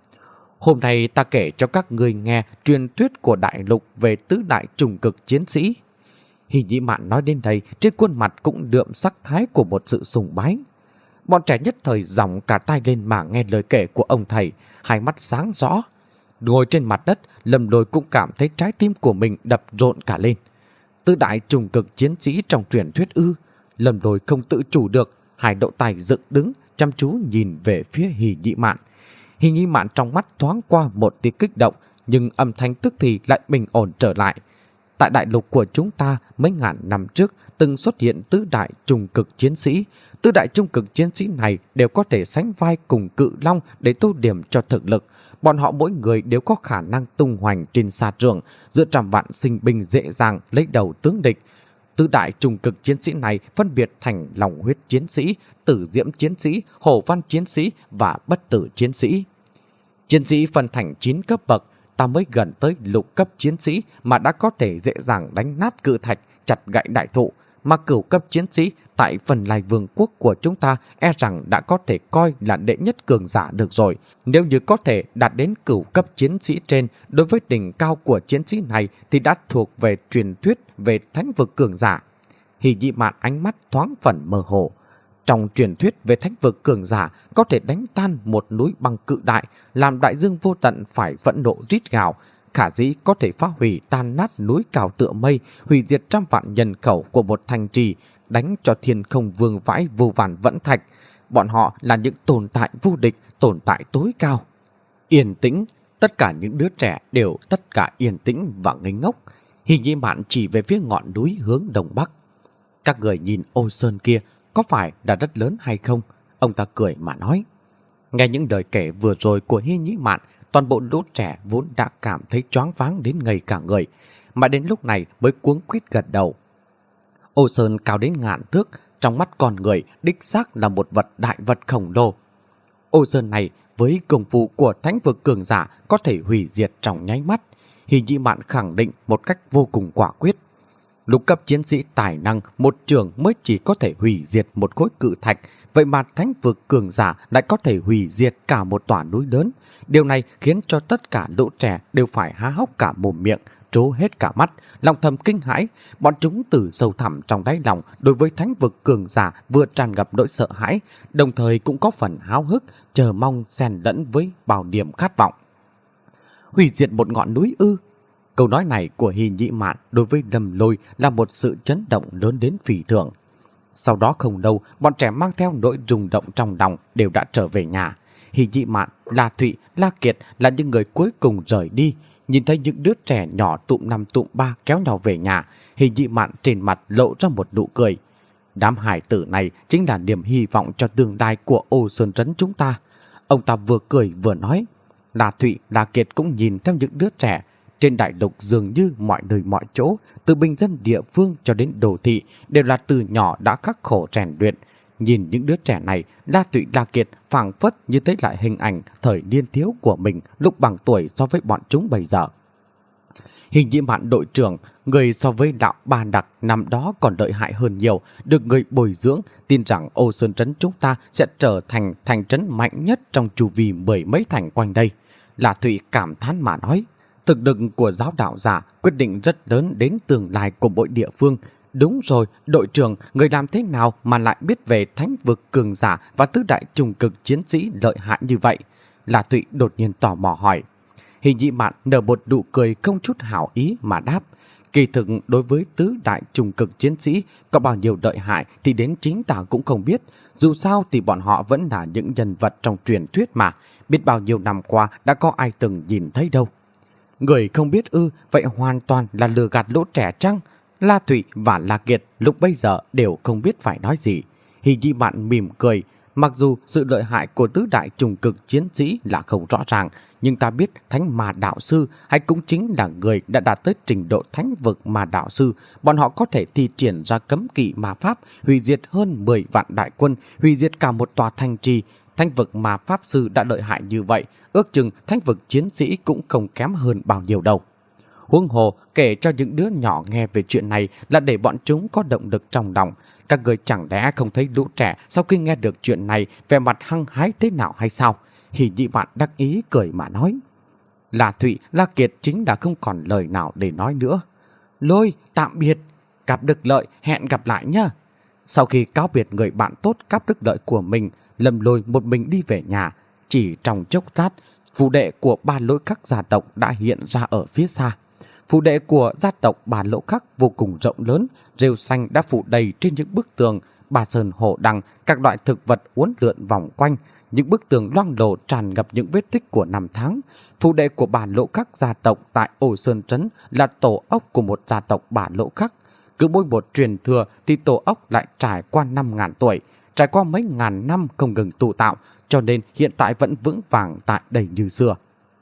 Speaker 1: Hôm nay ta kể cho các người nghe truyền thuyết của đại lục về tứ đại trùng cực chiến sĩ. Hy Nhị Mạn nói đến đây, trên khuôn mặt cũng đượm sắc thái của một sự sùng bái. Bọn trẻ nhất thời giọng cả tai lên mà nghe lời kể của ông thầy, hai mắt sáng rõ. Ngồi trên mặt đất, Lâm Lôi cũng cảm thấy trái tim của mình đập rộn cả lên. Tứ đại trùng cực chiến sĩ trong truyền thuyết ư? Lâm Lôi không tự chủ được, hai đậu tài dựng đứng, chăm chú nhìn về phía Hy Nhị Mạn. Hy Nhị Mạn trong mắt thoáng qua một tia kích động, nhưng âm thanh tức thì lại bình ổn trở lại. Tại đại lục của chúng ta mấy ngàn năm trước từng xuất hiện tứ đại trùng cực chiến sĩ. Tứ đại trung cực chiến sĩ này đều có thể sánh vai cùng Cự Long để tô điểm cho thực lực. Bọn họ mỗi người đều có khả năng tung hoành trên xa trường, giữa trăm vạn sinh binh dễ dàng lấy đầu tướng địch. Tứ đại trung cực chiến sĩ này phân biệt thành Lòng Huyết chiến sĩ, Tử Diễm chiến sĩ, Hổ Văn chiến sĩ và Bất Tử chiến sĩ. Chiến sĩ phân thành chín cấp bậc, ta mới gần tới lục cấp chiến sĩ mà đã có thể dễ dàng đánh nát cự thạch, chặt gãy đại thụ, mà cửu cấp chiến sĩ tại Phần Lai Vương quốc của chúng ta e rằng đã có thể coi là đệ nhất cường giả được rồi. Nếu như có thể đạt đến cửu cấp chiến sĩ trên, đối với đỉnh cao của chiến sĩ này thì đã thuộc về truyền thuyết về thánh vực cường giả. Hy Nhị Mạn ánh mắt thoáng phần mơ hồ. Trong truyền thuyết về thánh vực cường giả có thể đánh tan một núi băng cự đại, làm đại dương vô tận phải phẫn nộ rít gào. Khả dĩ có thể phá hủy tan nát núi cao tựa mây, hủy diệt trăm vạn nhân khẩu của một thành trì, đánh cho thiên không vương vãi vô vàn vẫn thạch. Bọn họ là những tồn tại vô địch, tồn tại tối cao. Yên tĩnh, tất cả những đứa trẻ đều tất cả yên tĩnh và ngây ngốc. Hy Nhị Mạn chỉ về phía ngọn núi hướng đông bắc. Các người nhìn ô sơn kia, có phải là rất lớn hay không? Ông ta cười mà nói. Nghe những lời kể vừa rồi của Hy Nhị Mạn, toàn bộ lũ trẻ vốn đã cảm thấy choáng váng đến ngây cả người, mà đến lúc này mới cuống quýt gật đầu. Ô sơn cao đến ngàn thước, trong mắt con người đích xác là một vật đại vật khổng lồ. Ô sơn này với công phu của thánh vực cường giả có thể hủy diệt trong nháy mắt. Hy Nhị Mạn khẳng định một cách vô cùng quả quyết. Lục cấp chiến sĩ tài năng một trường mới chỉ có thể hủy diệt một khối cự thạch, vậy mà thánh vực cường giả lại có thể hủy diệt cả một tòa núi lớn. Điều này khiến cho tất cả lũ trẻ đều phải há hốc cả mồm miệng, trố hết cả mắt, lòng thầm kinh hãi. Bọn chúng từ sâu thẳm trong đáy lòng đối với thánh vực cường giả vừa tràn ngập nỗi sợ hãi, đồng thời cũng có phần háo hức, chờ mong xen lẫn với bao điểm khát vọng. Hủy diệt một ngọn núi ư? Câu nói này của Hy Nhĩ Mạn đối với Lâm Lôi là một sự chấn động lớn đến phi thường. Sau đó không lâu, bọn trẻ mang theo nỗi rung động trong lòng đều đã trở về nhà. Hy Nhĩ Mạn, La Thụy, La Kiệt là những người cuối cùng rời đi. Nhìn thấy những đứa trẻ nhỏ tụm năm tụm ba kéo nhau về nhà, Hy Nhĩ Mạn trên mặt lộ ra một nụ cười. Đám hải tử này chính là niềm hy vọng cho tương lai của Ô Sơn Trấn chúng ta. Ông ta vừa cười vừa nói. La Thụy, La Kiệt cũng nhìn theo những đứa trẻ. Trên đại lục dường như mọi nơi mọi chỗ, từ bình dân địa phương cho đến đô thị, đều là từ nhỏ đã khắc khổ rèn luyện. Nhìn những đứa trẻ này, La Thụy, La Kiệt phảng phất như thấy lại hình ảnh thời niên thiếu của mình lúc bằng tuổi so với bọn chúng bây giờ. Hy Nhĩ Mạn đội trưởng, người so với đạo Ba Đặc năm đó còn lợi hại hơn nhiều, được người bồi dưỡng, tin rằng Ô Sơn Trấn chúng ta sẽ trở thành thành trấn mạnh nhất trong chu vi mười mấy thành quanh đây. La Thụy cảm thán mà nói, thực lực của giáo đạo giả quyết định rất lớn đến tương lai của mỗi địa phương. Đúng rồi, đội trưởng, người làm thế nào mà lại biết về thánh vực cường giả và tứ đại trùng cực chiến sĩ lợi hại như vậy? La Thụy đột nhiên tò mò hỏi. Hy Nhĩ Mạn nở một nụ cười không chút hảo ý mà đáp. Kỳ thực đối với tứ đại trùng cực chiến sĩ có bao nhiêu lợi hại thì đến chính ta cũng không biết. Dù sao thì bọn họ vẫn là những nhân vật trong truyền thuyết mà. Biết bao nhiêu năm qua đã có ai từng nhìn thấy đâu. Người không biết ư, vậy hoàn toàn là lừa gạt lũ trẻ chăng? La Thụy và La Kiệt lúc bây giờ đều không biết phải nói gì. Hy Nhĩ Mạn mỉm cười. Mặc dù sự lợi hại của tứ đại trùng cực chiến sĩ là không rõ ràng, nhưng ta biết thánh ma đạo sư hay cũng chính là người đã đạt tới trình độ thánh vực ma đạo sư. Bọn họ có thể thi triển ra cấm kỵ ma pháp, hủy diệt hơn mười vạn đại quân, hủy diệt cả một tòa thành trì. Thánh vực ma pháp sư đã lợi hại như vậy, ước chừng thánh vực chiến sĩ cũng không kém hơn bao nhiêu đâu. Huống hồ kể cho những đứa nhỏ nghe về chuyện này là để bọn chúng có động lực trong lòng. Các người chẳng lẽ không thấy lũ trẻ sau khi nghe được chuyện này vẻ mặt hăng hái thế nào hay sao? Hy Nhĩ Mạn đắc ý cười mà nói. La Thụy, La Kiệt chính là không còn lời nào để nói nữa. Lôi, tạm biệt, Cáp Đức Lợi, hẹn gặp lại nhá. Sau khi cáo biệt người bạn tốt Cáp Đức Lợi của mình, Lâm Lôi một mình đi về nhà. Chỉ trong chốc lát, phủ đệ của ba lỗi khắc gia tộc đã hiện ra ở phía xa. Phủ đệ của gia tộc Bà Lỗ Khắc vô cùng rộng lớn, rêu xanh đã phủ đầy trên những bức tường, bà sơn hổ đằng, các loại thực vật uốn lượn vòng quanh. Những bức tường loang lổ tràn ngập những vết tích của năm tháng. Phủ đệ của Bà Lỗ Khắc gia tộc tại Ô Sơn Trấn là tổ ốc của một gia tộc Bà Lỗ Khắc. Cứ mỗi một truyền thừa thì tổ ốc lại trải qua năm ngàn tuổi, trải qua mấy ngàn năm không ngừng tu tạo, cho nên hiện tại vẫn vững vàng tại đây như xưa.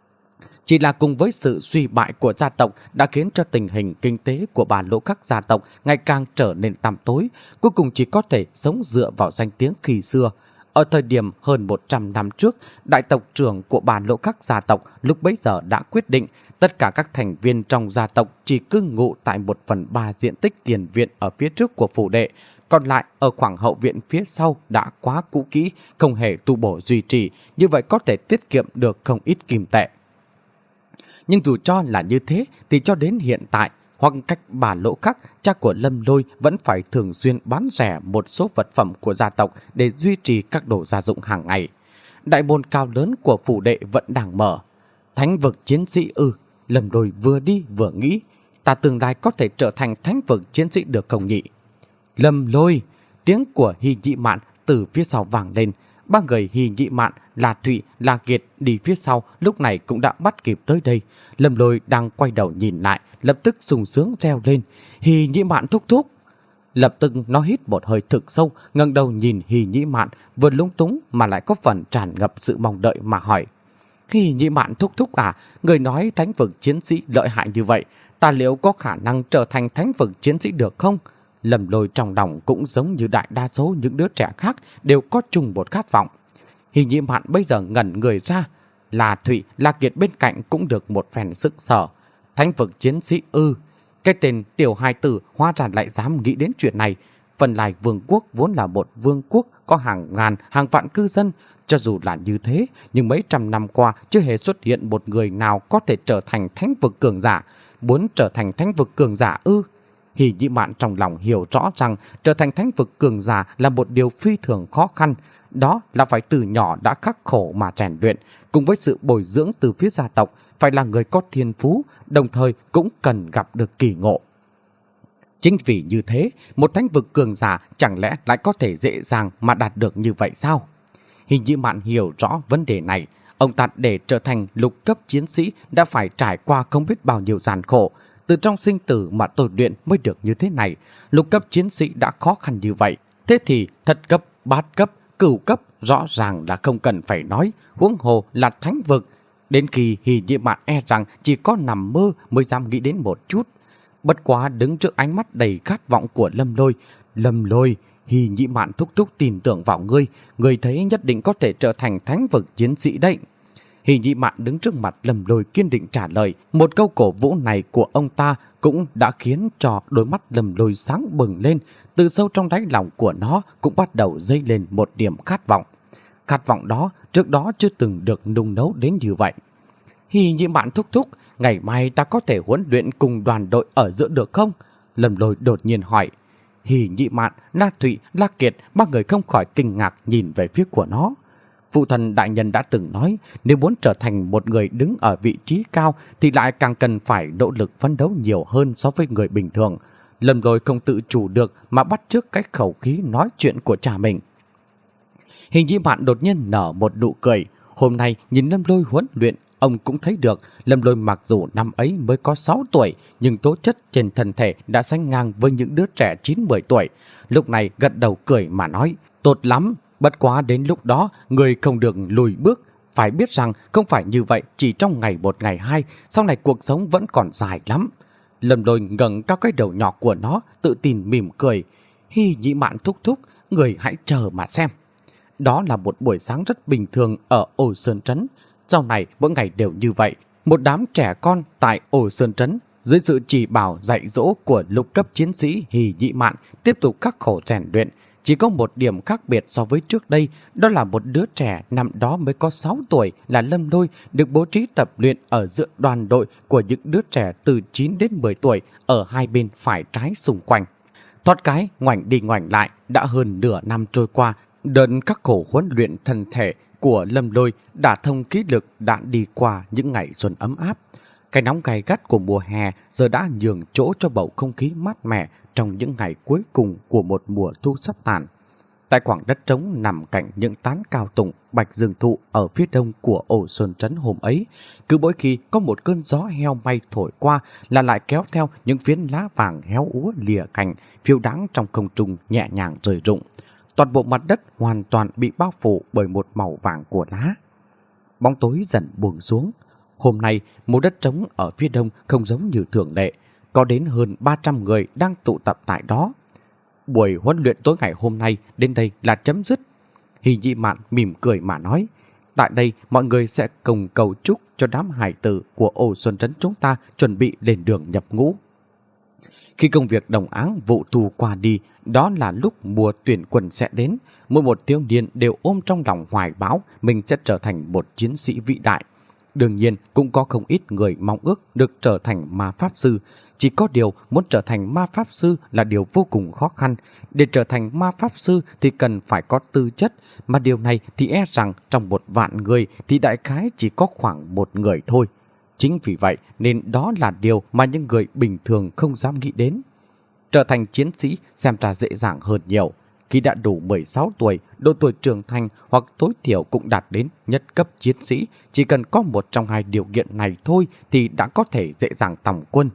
Speaker 1: Chỉ là cùng với sự suy bại của gia tộc đã khiến cho tình hình kinh tế của Bà Lỗ Khắc gia tộc ngày càng trở nên tăm tối, cuối cùng chỉ có thể sống dựa vào danh tiếng khi xưa. Ở thời điểm hơn một trăm năm trước, đại tộc trưởng của Bà Lỗ Khắc gia tộc lúc bấy giờ đã quyết định tất cả các thành viên trong gia tộc chỉ cư ngụ tại một phần ba diện tích tiền viện ở phía trước của phủ đệ, còn lại ở khoảng hậu viện phía sau đã quá cũ kỹ, không hề tu bổ duy trì, như vậy có thể tiết kiệm được không ít kim tệ. Nhưng dù cho là như thế thì cho đến hiện tại, hoặc cách Bà Lỗ Khắc, cha của Lâm Lôi vẫn phải thường xuyên bán rẻ một số vật phẩm của gia tộc để duy trì các đồ gia dụng hàng ngày. Đại môn cao lớn của phủ đệ vẫn đang mở. Thánh vực chiến sĩ ư? Lâm Lôi vừa đi vừa nghĩ, ta tương lai có thể trở thành thánh vực chiến sĩ được không nhỉ? Lâm Lôi! Tiếng của Hy Nhĩ Mạn từ phía sau vang lên. Ba người Hy Nhĩ Mạn, La Thụy, La Kiệt đi phía sau lúc này cũng đã bắt kịp tới đây. Lâm Lôi đang quay đầu nhìn lại, lập tức sung sướng reo lên. Hy Nhĩ Mạn thúc thúc! Lập tức nó hít một hơi thực sâu, ngẩng đầu nhìn Hy Nhĩ Mạn, vừa lúng túng mà lại có phần tràn ngập sự mong đợi mà hỏi. Hy Nhĩ Mạn thúc thúc à, người nói thánh vực chiến sĩ lợi hại như vậy, ta liệu có khả năng trở thành thánh vực chiến sĩ được không? Lâm Lôi trong lòng cũng giống như đại đa số những đứa trẻ khác đều có chung một khát vọng. Hy Nhĩ Mạn bây giờ ngẩn người ra, La Thụy, La Kiệt bên cạnh cũng được một phen sức sở. Thánh vực chiến sĩ ư? Cái tên tiểu hài tử hóa ra lại dám nghĩ đến chuyện này. Phần Lai Vương quốc vốn là một vương quốc có hàng ngàn, hàng vạn cư dân. Cho dù là như thế, nhưng mấy trăm năm qua chưa hề xuất hiện một người nào có thể trở thành thánh vực cường giả. muốn trở thành thánh vực cường giả ư? Hỉ Nhị Mạn trong lòng hiểu rõ rằng trở thành thánh vực cường giả là một điều phi thường khó khăn. Đó là phải từ nhỏ đã khắc khổ mà rèn luyện, cùng với sự bồi dưỡng từ phía gia tộc, phải là người có thiên phú, đồng thời cũng cần gặp được kỳ ngộ. Chính vì như thế, một thánh vực cường giả chẳng lẽ lại có thể dễ dàng mà đạt được như vậy sao? Hỉ Nhị Mạn hiểu rõ vấn đề này. Ông ta để trở thành lục cấp chiến sĩ đã phải trải qua không biết bao nhiêu gian khổ. Từ trong sinh tử mà tôi luyện mới được như thế này. Lục cấp chiến sĩ đã khó khăn như vậy. Thế thì thất cấp, bát cấp, cửu cấp rõ ràng là không cần phải nói, huống hồ là thánh vực. Đến khi Hỉ Nhị Mạn e rằng chỉ có nằm mơ mới dám nghĩ đến một chút. Bất quá đứng trước ánh mắt đầy khát vọng của Lâm Lôi. Lâm Lôi, Hỉ Nhị Mạn thúc thúc tin tưởng vào ngươi, ngươi thấy nhất định có thể trở thành thánh vực chiến sĩ đấy. Hỉ Nhị Mạn đứng trước mặt Lâm Lôi kiên định trả lời. Một câu cổ vũ này của ông ta cũng đã khiến cho đôi mắt Lâm Lôi sáng bừng lên. Từ sâu trong đáy lòng của nó cũng bắt đầu dấy lên một điểm khát vọng. Khát vọng đó trước đó chưa từng được nung nấu đến như vậy. Hỉ Nhị Mạn thúc thúc, ngày mai ta có thể huấn luyện cùng đoàn đội ở giữa được không? Lâm Lôi đột nhiên hỏi. Hỉ Nhị Mạn, La Thụy, La Kiệt, ba người không khỏi kinh ngạc nhìn về phía của nó. Phụ thần đại nhân đã từng nói, nếu muốn trở thành một người đứng ở vị trí cao thì lại càng cần phải nỗ lực phấn đấu nhiều hơn so với người bình thường. Lâm Lôi không tự chủ được mà bắt chước cái khẩu khí nói chuyện của cha mình. Hỉ Nhị Mạn đột nhiên nở một nụ cười. Hôm nay nhìn Lâm Lôi huấn luyện, ông cũng thấy được Lâm Lôi mặc dù năm ấy mới có sáu tuổi, nhưng tố chất trên thân thể đã sánh ngang với những đứa trẻ chín mười tuổi. Lúc này gật đầu cười mà nói, tốt lắm. Bất quá đến lúc đó, người không được lùi bước. Phải biết rằng không phải như vậy chỉ trong ngày một ngày hai, sau này cuộc sống vẫn còn dài lắm. Lâm Lôi ngẩng cao cái đầu nhỏ của nó, tự tin mỉm cười. Hỉ Nhị Mạn thúc thúc, người hãy chờ mà xem. Đó là một buổi sáng rất bình thường ở Ổ Sơn Trấn. Sau này mỗi ngày đều như vậy. Một đám trẻ con tại Ổ Sơn Trấn dưới sự chỉ bảo dạy dỗ của lục cấp chiến sĩ Hỉ Nhị Mạn tiếp tục khắc khổ rèn luyện. Chỉ có một điểm khác biệt so với trước đây, đó là một đứa trẻ năm đó mới có sáu tuổi là Lâm Lôi được bố trí tập luyện ở giữa đoàn đội của những đứa trẻ từ chín đến mười tuổi ở hai bên phải trái xung quanh. Thoát cái ngoảnh đi ngoảnh lại, đã hơn nửa năm trôi qua, đợt khắc khổ huấn luyện thân thể của Lâm Lôi đã thông khí lực đã đi qua những ngày xuân ấm áp. Cái nóng gay gắt của mùa hè giờ đã nhường chỗ cho bầu không khí mát mẻ trong những ngày cuối cùng của một mùa thu sắp tàn. Tại khoảng đất trống nằm cạnh những tán cao tùng bạch dương thụ ở phía đông của Ổ Sơn Trấn hôm ấy, cứ mỗi khi có một cơn gió heo may thổi qua là lại kéo theo những phiến lá vàng héo úa lìa cành, phiêu đáng trong không trung nhẹ nhàng rơi rụng. Toàn bộ mặt đất hoàn toàn bị bao phủ bởi một màu vàng của lá. Bóng tối dần buông xuống. Hôm nay, một đất trống ở phía đông không giống như thường lệ. Có đến hơn ba trăm người đang tụ tập tại đó. Buổi huấn luyện tối ngày hôm nay đến đây là chấm dứt. Hỉ Nhị Mạn mỉm cười mà nói, tại đây mọi người sẽ cùng cầu chúc cho đám hải tử của Ổ Xuân Trấn chúng ta chuẩn bị lên đường nhập ngũ. Khi công việc đồng áng vụ thu qua đi, đó là lúc mùa tuyển quân sẽ đến. Mỗi một thiếu niên đều ôm trong lòng hoài bão mình sẽ trở thành một chiến sĩ vĩ đại. Đương nhiên cũng có không ít người mong ước được trở thành ma pháp sư. Chỉ có điều muốn trở thành ma pháp sư là điều vô cùng khó khăn. Để trở thành ma pháp sư thì cần phải có tư chất, mà điều này thì e rằng trong một vạn người thì đại khái chỉ có khoảng một người thôi. Chính vì vậy nên đó là điều mà những người bình thường không dám nghĩ đến. Trở thành chiến sĩ xem ra dễ dàng hơn nhiều. Khi đã đủ mười sáu tuổi, độ tuổi trưởng thành hoặc tối thiểu cũng đạt đến nhất cấp chiến sĩ, chỉ cần có một trong hai điều kiện này thôi thì đã có thể dễ dàng tòng quân.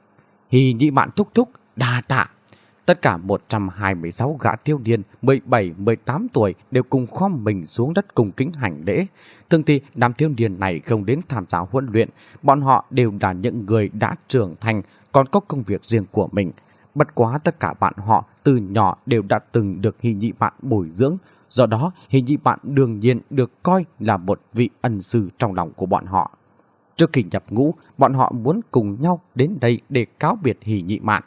Speaker 1: Hỉ Nhị Mạn thúc thúc, đa tạ. Tất cả một trăm hai mươi sáu gã thiếu niên mười bảy mười tám tuổi đều cùng khom mình xuống đất cùng kính hành lễ. Thường thì đám thiếu niên này không đến tham gia huấn luyện, bọn họ đều là những người đã trưởng thành, còn có công việc riêng của mình. Bất quá tất cả bạn họ từ nhỏ đều đã từng được Hỉ Nhị Mạn bồi dưỡng, do đó Hỉ Nhị Mạn đương nhiên được coi là một vị ân sư trong lòng của bọn họ. Trước khi nhập ngũ, bọn họ muốn cùng nhau đến đây để cáo biệt Hỉ Nhị Mạn.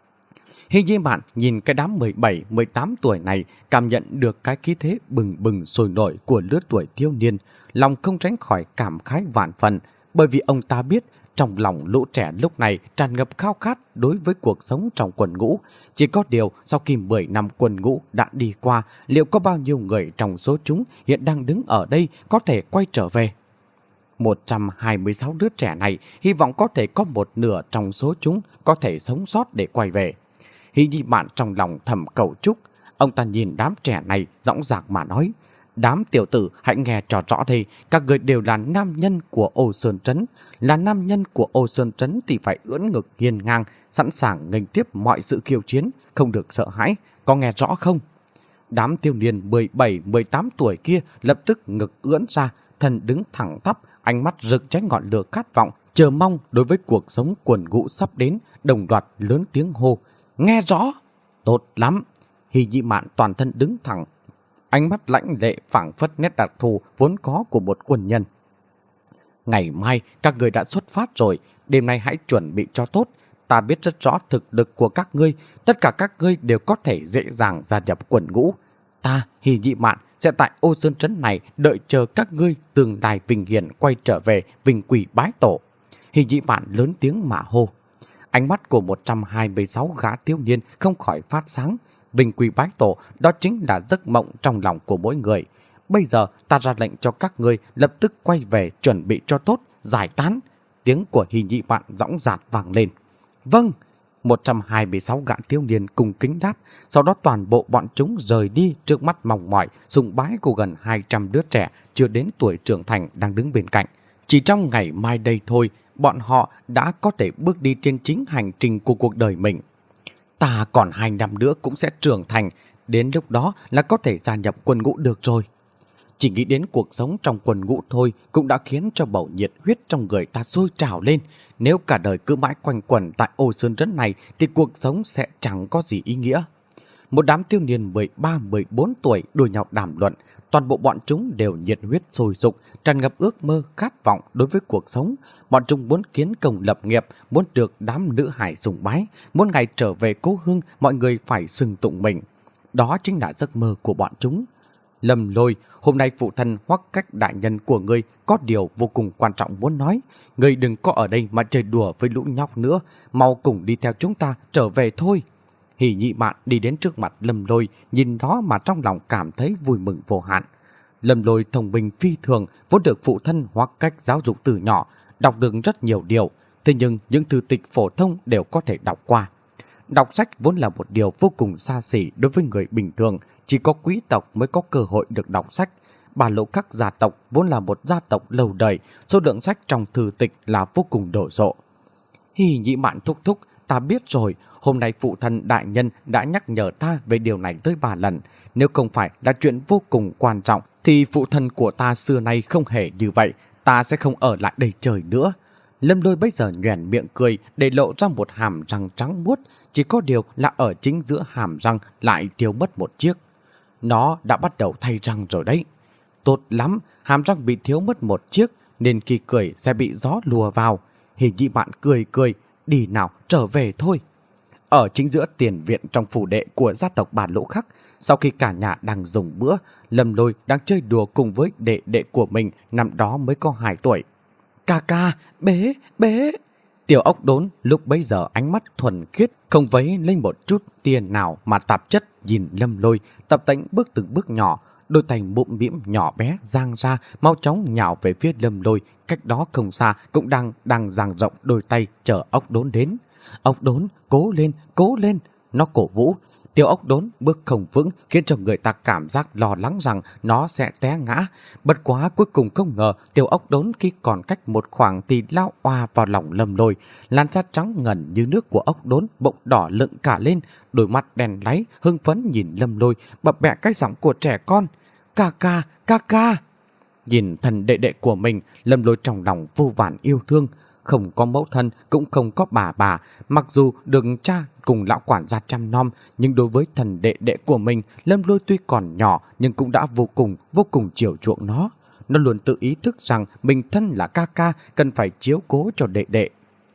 Speaker 1: Hỉ Nhị Mạn nhìn cái đám mười bảy mười tám tuổi này, cảm nhận được cái khí thế bừng bừng sôi nổi của lứa tuổi thiếu niên, lòng không tránh khỏi cảm khái vạn phần, bởi vì ông ta biết Trong lòng lũ trẻ lúc này tràn ngập khao khát đối với cuộc sống trong quân ngũ. Chỉ có điều sau khi mười năm quân ngũ đã đi qua, liệu có bao nhiêu người trong số chúng hiện đang đứng ở đây có thể quay trở về? một trăm hai mươi sáu đứa trẻ này hy vọng có thể có một nửa trong số chúng có thể sống sót để quay về. Hy Nhị Mạn trong lòng thầm cầu chúc. Ông ta nhìn đám trẻ này dõng dạc mà nói: đám tiểu tử hãy nghe cho rõ đây, các người đều là nam nhân của Ô Sơn Trấn. Là nam nhân của Ô Sơn Trấn thì phải ưỡn ngực hiên ngang, sẵn sàng nghênh tiếp mọi sự khiêu chiến, không được sợ hãi, có nghe rõ không? Đám thiếu niên mười bảy mười tám tuổi kia lập tức ngực ưỡn ra, thân đứng thẳng tắp, ánh mắt rực cháy ngọn lửa khát vọng, chờ mong đối với cuộc sống quần ngũ sắp đến, đồng loạt lớn tiếng hô: nghe rõ! Tốt lắm! Hy Nhị Mạn toàn thân đứng thẳng, ánh mắt lãnh lệ phảng phất nét đặc thù vốn có của một quân nhân. Ngày mai các người đã xuất phát rồi, đêm nay hãy chuẩn bị cho tốt. Ta biết rất rõ thực lực của các ngươi, tất cả các ngươi đều có thể dễ dàng gia nhập quần ngũ. Ta, Hy Nhị Mạn, sẽ tại Ô Sơn Trấn này đợi chờ các ngươi tương lai vinh hiển quay trở về vinh quỷ bái tổ. Hy Nhị Mạn lớn tiếng mà hô. Ánh mắt của một trăm hai mươi sáu gã thiếu niên không khỏi phát sáng. Vinh quỷ bái tổ, đó chính là giấc mộng trong lòng của mỗi người. Bây giờ ta ra lệnh cho các ngươi lập tức quay về chuẩn bị cho tốt, giải tán. Tiếng của Hy Nhị Mạn dõng dạc vang lên. Vâng! một trăm hai mươi sáu gã thiếu niên cùng kính đáp. Sau đó toàn bộ bọn chúng rời đi trước mắt mong mỏi sùng bái của gần hai trăm đứa trẻ chưa đến tuổi trưởng thành đang đứng bên cạnh. Chỉ trong ngày mai đây thôi, bọn họ đã có thể bước đi trên chính hành trình của cuộc đời mình. Ta còn hai năm nữa cũng sẽ trưởng thành, đến lúc đó là có thể gia nhập quân ngũ được rồi. Chỉ nghĩ đến cuộc sống trong quân ngũ thôi cũng đã khiến cho bầu nhiệt huyết trong người ta sôi trào lên. Nếu cả đời cứ mãi quanh quẩn tại Ô Sơn Trấn này thì cuộc sống sẽ chẳng có gì ý nghĩa. Một đám thiếu niên mười ba mười bốn tuổi đùa nhau đàm luận, toàn bộ bọn chúng đều nhiệt huyết sôi sục, tràn ngập ước mơ, khát vọng đối với cuộc sống. Bọn chúng muốn kiến công lập nghiệp, muốn được đám nữ hải sùng bái, muốn ngày trở về cố hương mọi người phải xưng tụng mình. Đó chính là giấc mơ của bọn chúng. Lâm Lôi, hôm nay phụ thân Hoắc Cách đại nhân của ngươi có điều vô cùng quan trọng muốn nói. Ngươi đừng có ở đây mà chơi đùa với lũ nhóc nữa, mau cùng đi theo chúng ta trở về thôi. Hỉ Nhị Mạn đi đến trước mặt Lâm Lôi, nhìn nó mà trong lòng cảm thấy vui mừng vô hạn. Lâm Lôi thông minh phi thường, vốn được phụ thân Hoắc Cách giáo dục từ nhỏ, đọc được rất nhiều điều, thế nhưng những thư tịch phổ thông đều có thể đọc qua. Đọc sách vốn là một điều vô cùng xa xỉ đối với người bình thường, chỉ có quý tộc mới có cơ hội được đọc sách. Bà Lỗ Khắc gia tộc vốn là một gia tộc lâu đời, số lượng sách trong thư tịch là vô cùng đồ sộ. Hỉ Nhị Mạn thúc thúc, ta biết rồi, hôm nay phụ thân đại nhân đã nhắc nhở ta về điều này tới ba lần. Nếu không phải là chuyện vô cùng quan trọng, thì phụ thân của ta xưa nay không hề như vậy, ta sẽ không ở lại đây chơi nữa. Lâm Lôi bây giờ nhoẻn miệng cười để lộ ra một hàm răng trắng muốt, chỉ có điều là ở chính giữa hàm răng lại thiếu mất một chiếc. Nó đã bắt đầu thay răng rồi đấy. Tốt lắm, hàm răng bị thiếu mất một chiếc nên khi cười sẽ bị gió lùa vào. Hỉ Nhị Mạn cười cười, đi nào trở về thôi. Ở chính giữa tiền viện trong phủ đệ của gia tộc Bà Lỗ Khắc, sau khi cả nhà đang dùng bữa, Lâm Lôi đang chơi đùa cùng với đệ đệ của mình, năm đó mới có hai tuổi. Ca ca, bế, bế. Tiểu ốc đốn lúc bấy giờ ánh mắt thuần khiết, không vấy lên một chút tiền nào mà tạp chất, nhìn Lâm Lôi tập tễnh bước từng bước nhỏ, đôi tay bụm bĩm nhỏ bé giang ra, mau chóng nhào về phía Lâm Lôi, cách đó không xa cũng đang đang dang rộng đôi tay chờ ốc đốn đến. Ốc đốn, cố lên, cố lên, nó cổ vũ. Tiểu ốc đốn bước không vững khiến cho người ta cảm giác lo lắng rằng nó sẽ té ngã. Bất quá cuối cùng không ngờ tiểu ốc đốn khi còn cách một khoảng thì lao oa vào lòng Lâm Lôi. Làn da trắng ngần như nước của ốc đốn bỗng đỏ lựng cả lên, đôi mắt đen láy hưng phấn nhìn Lâm Lôi, bập bẹ cái giọng của trẻ con. Ca ca, ca ca. Nhìn thần đệ đệ của mình, Lâm Lôi trong lòng vô vàn yêu thương. Không có mẫu thân, cũng không có bà bà, mặc dù được cha cùng lão quản gia chăm nom, nhưng đối với thần đệ đệ của mình, Lâm Lôi tuy còn nhỏ nhưng cũng đã vô cùng, vô cùng chiều chuộng nó. Nó luôn tự ý thức rằng mình thân là ca ca, cần phải chiếu cố cho đệ đệ.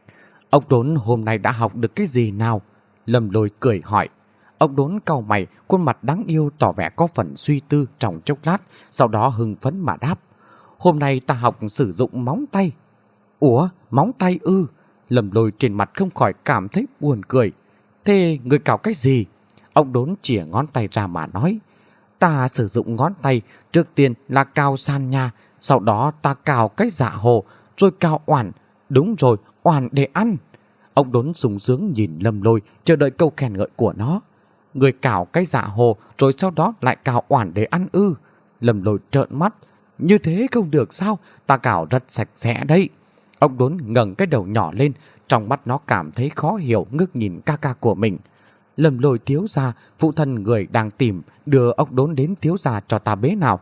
Speaker 1: Ốc đốn hôm nay đã học được cái gì nào? Lâm Lôi cười hỏi. Ốc đốn cau mày, khuôn mặt đáng yêu tỏ vẻ có phần suy tư trong chốc lát, sau đó hưng phấn mà đáp. Hôm nay ta học sử dụng móng tay. Ủa, móng tay ư? Lâm Lôi trên mặt không khỏi cảm thấy buồn cười. Thế người cào cái gì? Ông Đốn chỉa ngón tay ra mà nói. Ta sử dụng ngón tay, trước tiên là cào sàn nhà, sau đó ta cào cái dạ hồ, rồi cào oản. Đúng rồi, oản để ăn. Ông Đốn sung sướng nhìn Lâm Lôi, chờ đợi câu khen ngợi của nó. Người cào cái dạ hồ, rồi sau đó lại cào oản để ăn ư? Lâm Lôi trợn mắt. Như thế không được sao? Ta cào rất sạch sẽ đấy. Ông Đốn ngẩng cái đầu nhỏ lên, trong mắt nó cảm thấy khó hiểu, ngước nhìn ca ca của mình. Lâm Lôi thiếu gia, phụ thân người đang tìm, đưa ông Đốn đến thiếu gia cho ta bế nào.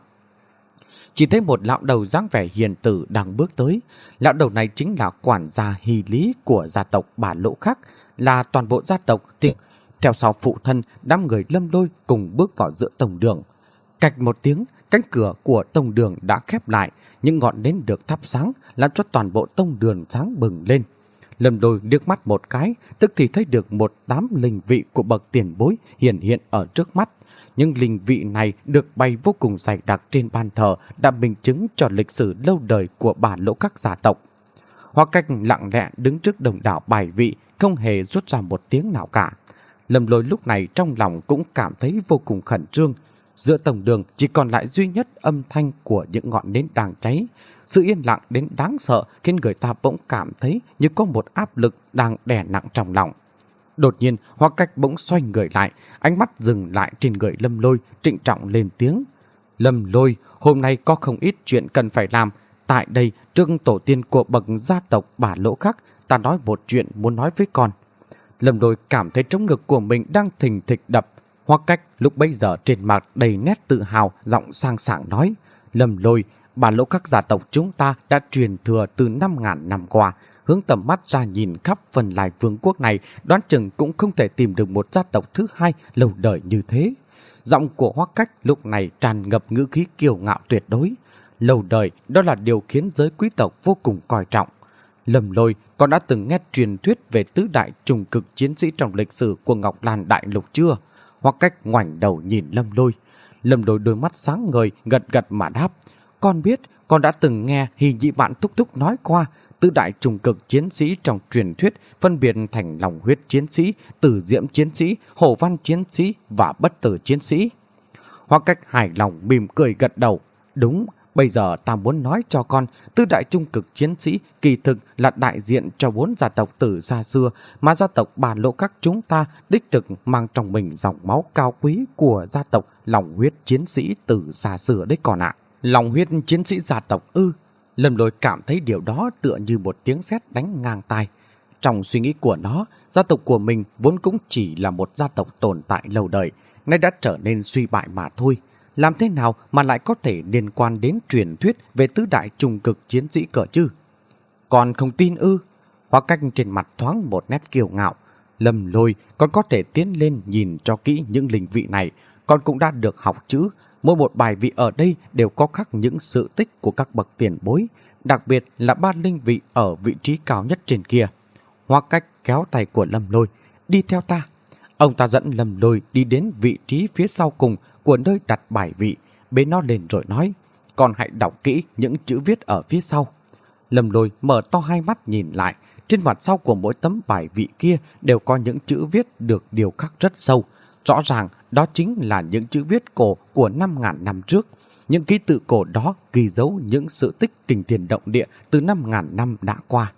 Speaker 1: Chỉ thấy một lão đầu dáng vẻ hiền tử đang bước tới. Lão đầu này chính là quản gia Hy Lý của gia tộc Bà Lỗ Khắc, là toàn bộ gia tộc thì theo sau phụ thân, đám người Lâm Lôi cùng bước vào giữa tổng đường. Cạch một tiếng, cánh cửa của tông đường đã khép lại, những ngọn nến được thắp sáng làm cho toàn bộ tông đường sáng bừng lên. Lâm Lôi liếc mắt một cái, tức thì thấy được một đám linh vị của bậc tiền bối hiện hiện ở trước mắt. Những linh vị này được bày vô cùng dày đặc trên ban thờ, đã minh chứng cho lịch sử lâu đời của Bà Lỗ các gia tộc. Hoa Cách lặng lẽ đứng trước đồng đảo bài vị, không hề rút ra một tiếng nào cả. Lâm Lôi lúc này trong lòng cũng cảm thấy vô cùng khẩn trương. Giữa tổng đường chỉ còn lại duy nhất âm thanh của những ngọn nến đang cháy. Sự yên lặng đến đáng sợ khiến người ta bỗng cảm thấy như có một áp lực đang đè nặng trong lòng. Đột nhiên, Hoa Cách bỗng xoay người lại, ánh mắt dừng lại trên người Lâm Lôi, trịnh trọng lên tiếng. Lâm Lôi, hôm nay có không ít chuyện cần phải làm. Tại đây, trước tổ tiên của bậc gia tộc Bà Lỗ Khắc, ta nói một chuyện muốn nói với con. Lâm Lôi cảm thấy trống ngực của mình đang thình thịch đập. Hoa Cách lúc bấy giờ trên mặt đầy nét tự hào, giọng sang sảng nói. Lâm Lôi, Bà Lỗ Khắc gia tộc chúng ta đã truyền thừa từ năm ngàn năm qua. Hướng tầm mắt ra nhìn khắp phần Lai Vương quốc này, đoán chừng cũng không thể tìm được một gia tộc thứ hai lâu đời như thế. Giọng của Hoa Cách lúc này tràn ngập ngữ khí kiêu ngạo tuyệt đối. Lâu đời, đó là điều khiến giới quý tộc vô cùng coi trọng. Lâm Lôi, con đã từng nghe truyền thuyết về tứ đại trùng cực chiến sĩ trong lịch sử của Ngọc Lan Đại Lục chưa? Hoa Cách ngoảnh đầu nhìn Lâm Lôi. Lâm Lôi đôi mắt sáng ngời, gật gật mà đáp. Con biết, con đã từng nghe Hy Nhị Bạn thúc thúc nói qua. Tứ đại trùng cực chiến sĩ trong truyền thuyết phân biệt thành lòng huyết chiến sĩ, tử diễm chiến sĩ, hổ văn chiến sĩ và bất tử chiến sĩ. Hoa Cách hài lòng mỉm cười gật đầu. Đúng, bây giờ ta muốn nói cho con, tứ đại trung cực chiến sĩ kỳ thực là đại diện cho bốn gia tộc từ xa xưa mà gia tộc Bà Lỗ Khắc chúng ta đích thực mang trong mình dòng máu cao quý của gia tộc lòng huyết chiến sĩ từ xa xưa đấy con ạ. Lòng huyết chiến sĩ gia tộc ư? Lâm Lôi cảm thấy điều đó tựa như một tiếng sét đánh ngang tai. Trong suy nghĩ của nó, gia tộc của mình vốn cũng chỉ là một gia tộc tồn tại lâu đời, nay đã trở nên suy bại mà thôi. Làm thế nào mà lại có thể liên quan đến truyền thuyết về tứ đại trùng cực chiến sĩ cỡ chứ? Còn không tin ư? Hoa Cách trên mặt thoáng một nét kiêu ngạo. Lâm Lôi, con có thể tiến lên nhìn cho kỹ những linh vị này. Con cũng đã được học chữ. Mỗi một bài vị ở đây đều có khắc những sự tích của các bậc tiền bối, đặc biệt là ba linh vị ở vị trí cao nhất trên kia. Hoa Cách kéo tay của Lâm Lôi. Đi theo ta. Ông ta dẫn Lâm Lôi đi đến vị trí phía sau cùng của nơi đặt bài vị, bế nó lên rồi nói. Con hãy đọc kỹ những chữ viết ở phía sau. Lâm Lôi mở to hai mắt nhìn lại. Trên mặt sau của mỗi tấm bài vị kia đều có những chữ viết được điều khắc rất sâu. Rõ ràng đó chính là những chữ viết cổ của năm ngàn năm trước. Những ký tự cổ đó ghi dấu những sự tích kinh thiên động địa từ năm ngàn năm đã qua.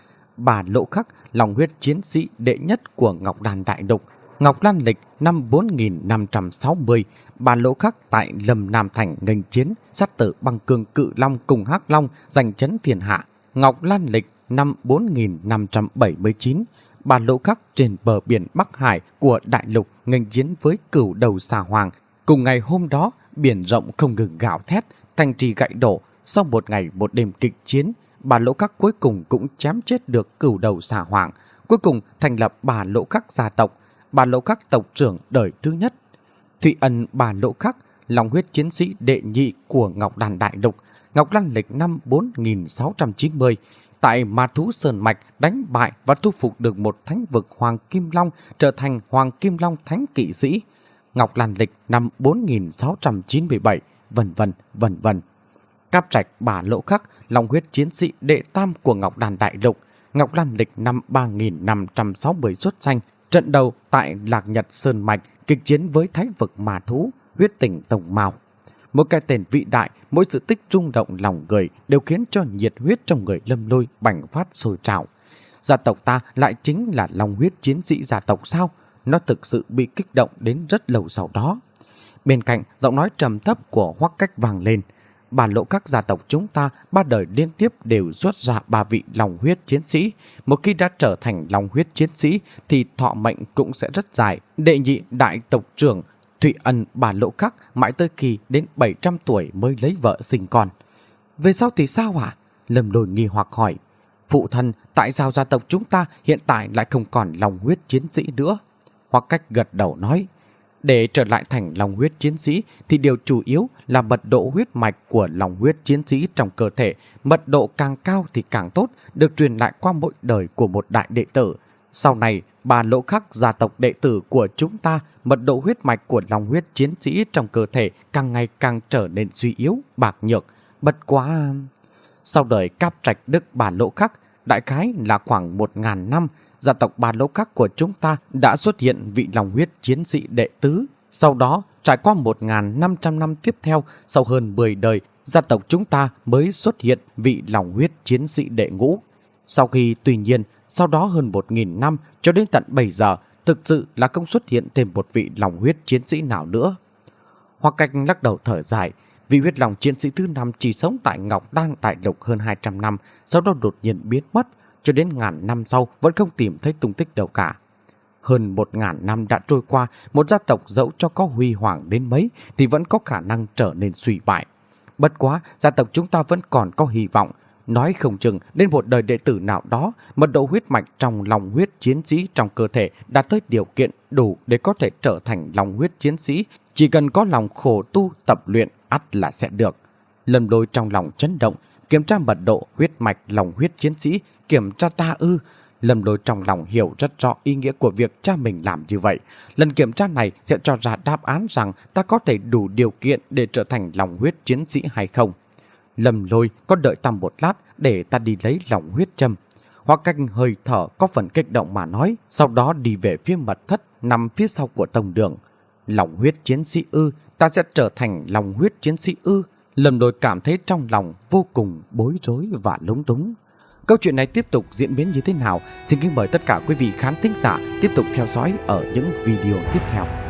Speaker 1: Bà Lỗ Khắc, lòng huyết chiến sĩ đệ nhất của Ngọc Lan Đại Lục. Ngọc Lan lịch năm bốn nghìn năm trăm sáu mươi, Bà Lỗ Khắc tại Lâm Nam Thành nghênh chiến, sát tử Băng Cương Cự Long cùng Hắc Long giành chấn thiên hạ. Ngọc Lan lịch năm bốn nghìn năm trăm bảy mươi chín, Bà Lỗ Khắc trên bờ biển Bắc Hải của Đại Lục nghênh chiến với Cửu Đầu Xà Hoàng. Cùng ngày hôm đó, biển rộng không ngừng gào thét, thành trì gãy đổ. Sau một ngày một đêm kịch chiến, Bà Lỗ Khắc cuối cùng cũng chém chết được Cửu Đầu Xà Hoàng. Cuối cùng thành lập Bà Lỗ Khắc gia tộc, Bà Lỗ Khắc tộc trưởng đời thứ nhất. Thụy Ân Bà Lỗ Khắc, lòng huyết chiến sĩ đệ nhị của Ngọc Lan Đại Lục. Ngọc Lan lịch năm bốn nghìn sáu trăm chín mươi, tại Ma Thú Sơn Mạch đánh bại và thu phục được một thánh vực Hoàng Kim Long, trở thành Hoàng Kim Long Thánh Kỵ Sĩ. Ngọc Lan lịch năm bốn nghìn sáu trăm chín mươi bảy, vân vân vân vân. Cáp Trạch Bà Lỗ Khắc, long huyết chiến sĩ đệ tam của Ngọc Đàn Đại Lục, Ngọc Lan lịch năm ba nghìn năm trăm sáu mươi xuất danh, trận đầu tại Lạc Nhật Sơn Mạch, kịch chiến với Thái Vực Ma Thú, huyết tình Tổng Mao. Một cái tên vĩ đại, mỗi sự tích rung động lòng người đều khiến cho nhiệt huyết trong người Lâm Lôi bành phát sôi trào. Gia tộc ta lại chính là long huyết chiến sĩ gia tộc sao? Nó thực sự bị kích động đến rất lâu sau đó. Bên cạnh, giọng nói trầm thấp của Hoắc Cách vang lên. Bà Lỗ các gia tộc chúng ta ba đời liên tiếp đều xuất ra ba vị long huyết chiến sĩ. Một khi đã trở thành long huyết chiến sĩ thì thọ mệnh cũng sẽ rất dài. Đệ nhị đại tộc trưởng Thụy Ân Bà Lỗ Khắc mãi tới khi đến bảy trăm tuổi mới lấy vợ sinh con. Về sau thì sao hả? Lâm Lôi nghi hoặc hỏi. Phụ thân, tại sao gia tộc chúng ta hiện tại lại không còn long huyết chiến sĩ nữa? Hoắc Cách gật đầu nói. Để trở lại thành long huyết chiến sĩ thì điều chủ yếu là mật độ huyết mạch của long huyết chiến sĩ trong cơ thể. Mật độ càng cao thì càng tốt, được truyền lại qua mỗi đời của một đại đệ tử. Sau này, Bà Lỗ Khắc gia tộc đệ tử của chúng ta, mật độ huyết mạch của long huyết chiến sĩ trong cơ thể càng ngày càng trở nên suy yếu, bạc nhược. Bất quá... Sau đời Cáp Trạch Đức Bà Lỗ Khắc, đại khái là khoảng một ngàn năm, gia tộc Bà Lỗ Khắc của chúng ta đã xuất hiện vị long huyết chiến sĩ đệ tứ. Sau đó, trải qua một nghìn năm trăm năm tiếp theo, sau hơn mười đời, gia tộc chúng ta mới xuất hiện vị long huyết chiến sĩ đệ ngũ. Sau khi, tuy nhiên, sau đó hơn một nghìn năm cho đến tận bây giờ, thực sự là không xuất hiện thêm một vị long huyết chiến sĩ nào nữa. Hoắc Cách lắc đầu thở dài. Vị huyết long chiến sĩ thứ năm chỉ sống tại Ngọc Đan Đại Lục hơn hai trăm năm, sau đó đột nhiên biến mất, cho đến ngàn năm sau vẫn không tìm thấy tung tích đâu cả. Hơn một ngàn năm đã trôi qua, một gia tộc dẫu cho có huy hoàng đến mấy thì vẫn có khả năng trở nên suy bại. Bất quá, gia tộc chúng ta vẫn còn có hy vọng. Nói không chừng đến một đời đệ tử nào đó, mật độ huyết mạch trong long huyết chiến sĩ trong cơ thể đạt tới điều kiện đủ để có thể trở thành long huyết chiến sĩ. Chỉ cần có lòng khổ tu tập luyện ắt là sẽ được. Lâm Lôi trong lòng chấn động, kiểm tra mật độ huyết mạch long huyết chiến sĩ, kiểm tra ta ư. Lâm Lôi trong lòng hiểu rất rõ ý nghĩa của việc cha mình làm như vậy. Lần kiểm tra này sẽ cho ra đáp án rằng ta có thể đủ điều kiện để trở thành long huyết chiến sĩ hay không. Lâm Lôi có đợi ta một lát để ta đi lấy long huyết châm. Hoắc Cách hơi thở có phần kích động mà nói, sau đó đi về phía mật thất nằm phía sau của tông đường. Long huyết chiến sĩ ư? Ta sẽ trở thành long huyết chiến sĩ ư? Lâm Lôi cảm thấy trong lòng vô cùng bối rối và lúng túng. Câu chuyện này tiếp tục diễn biến như thế nào? Xin kính mời tất cả quý vị khán thính giả tiếp tục theo dõi ở những video tiếp theo.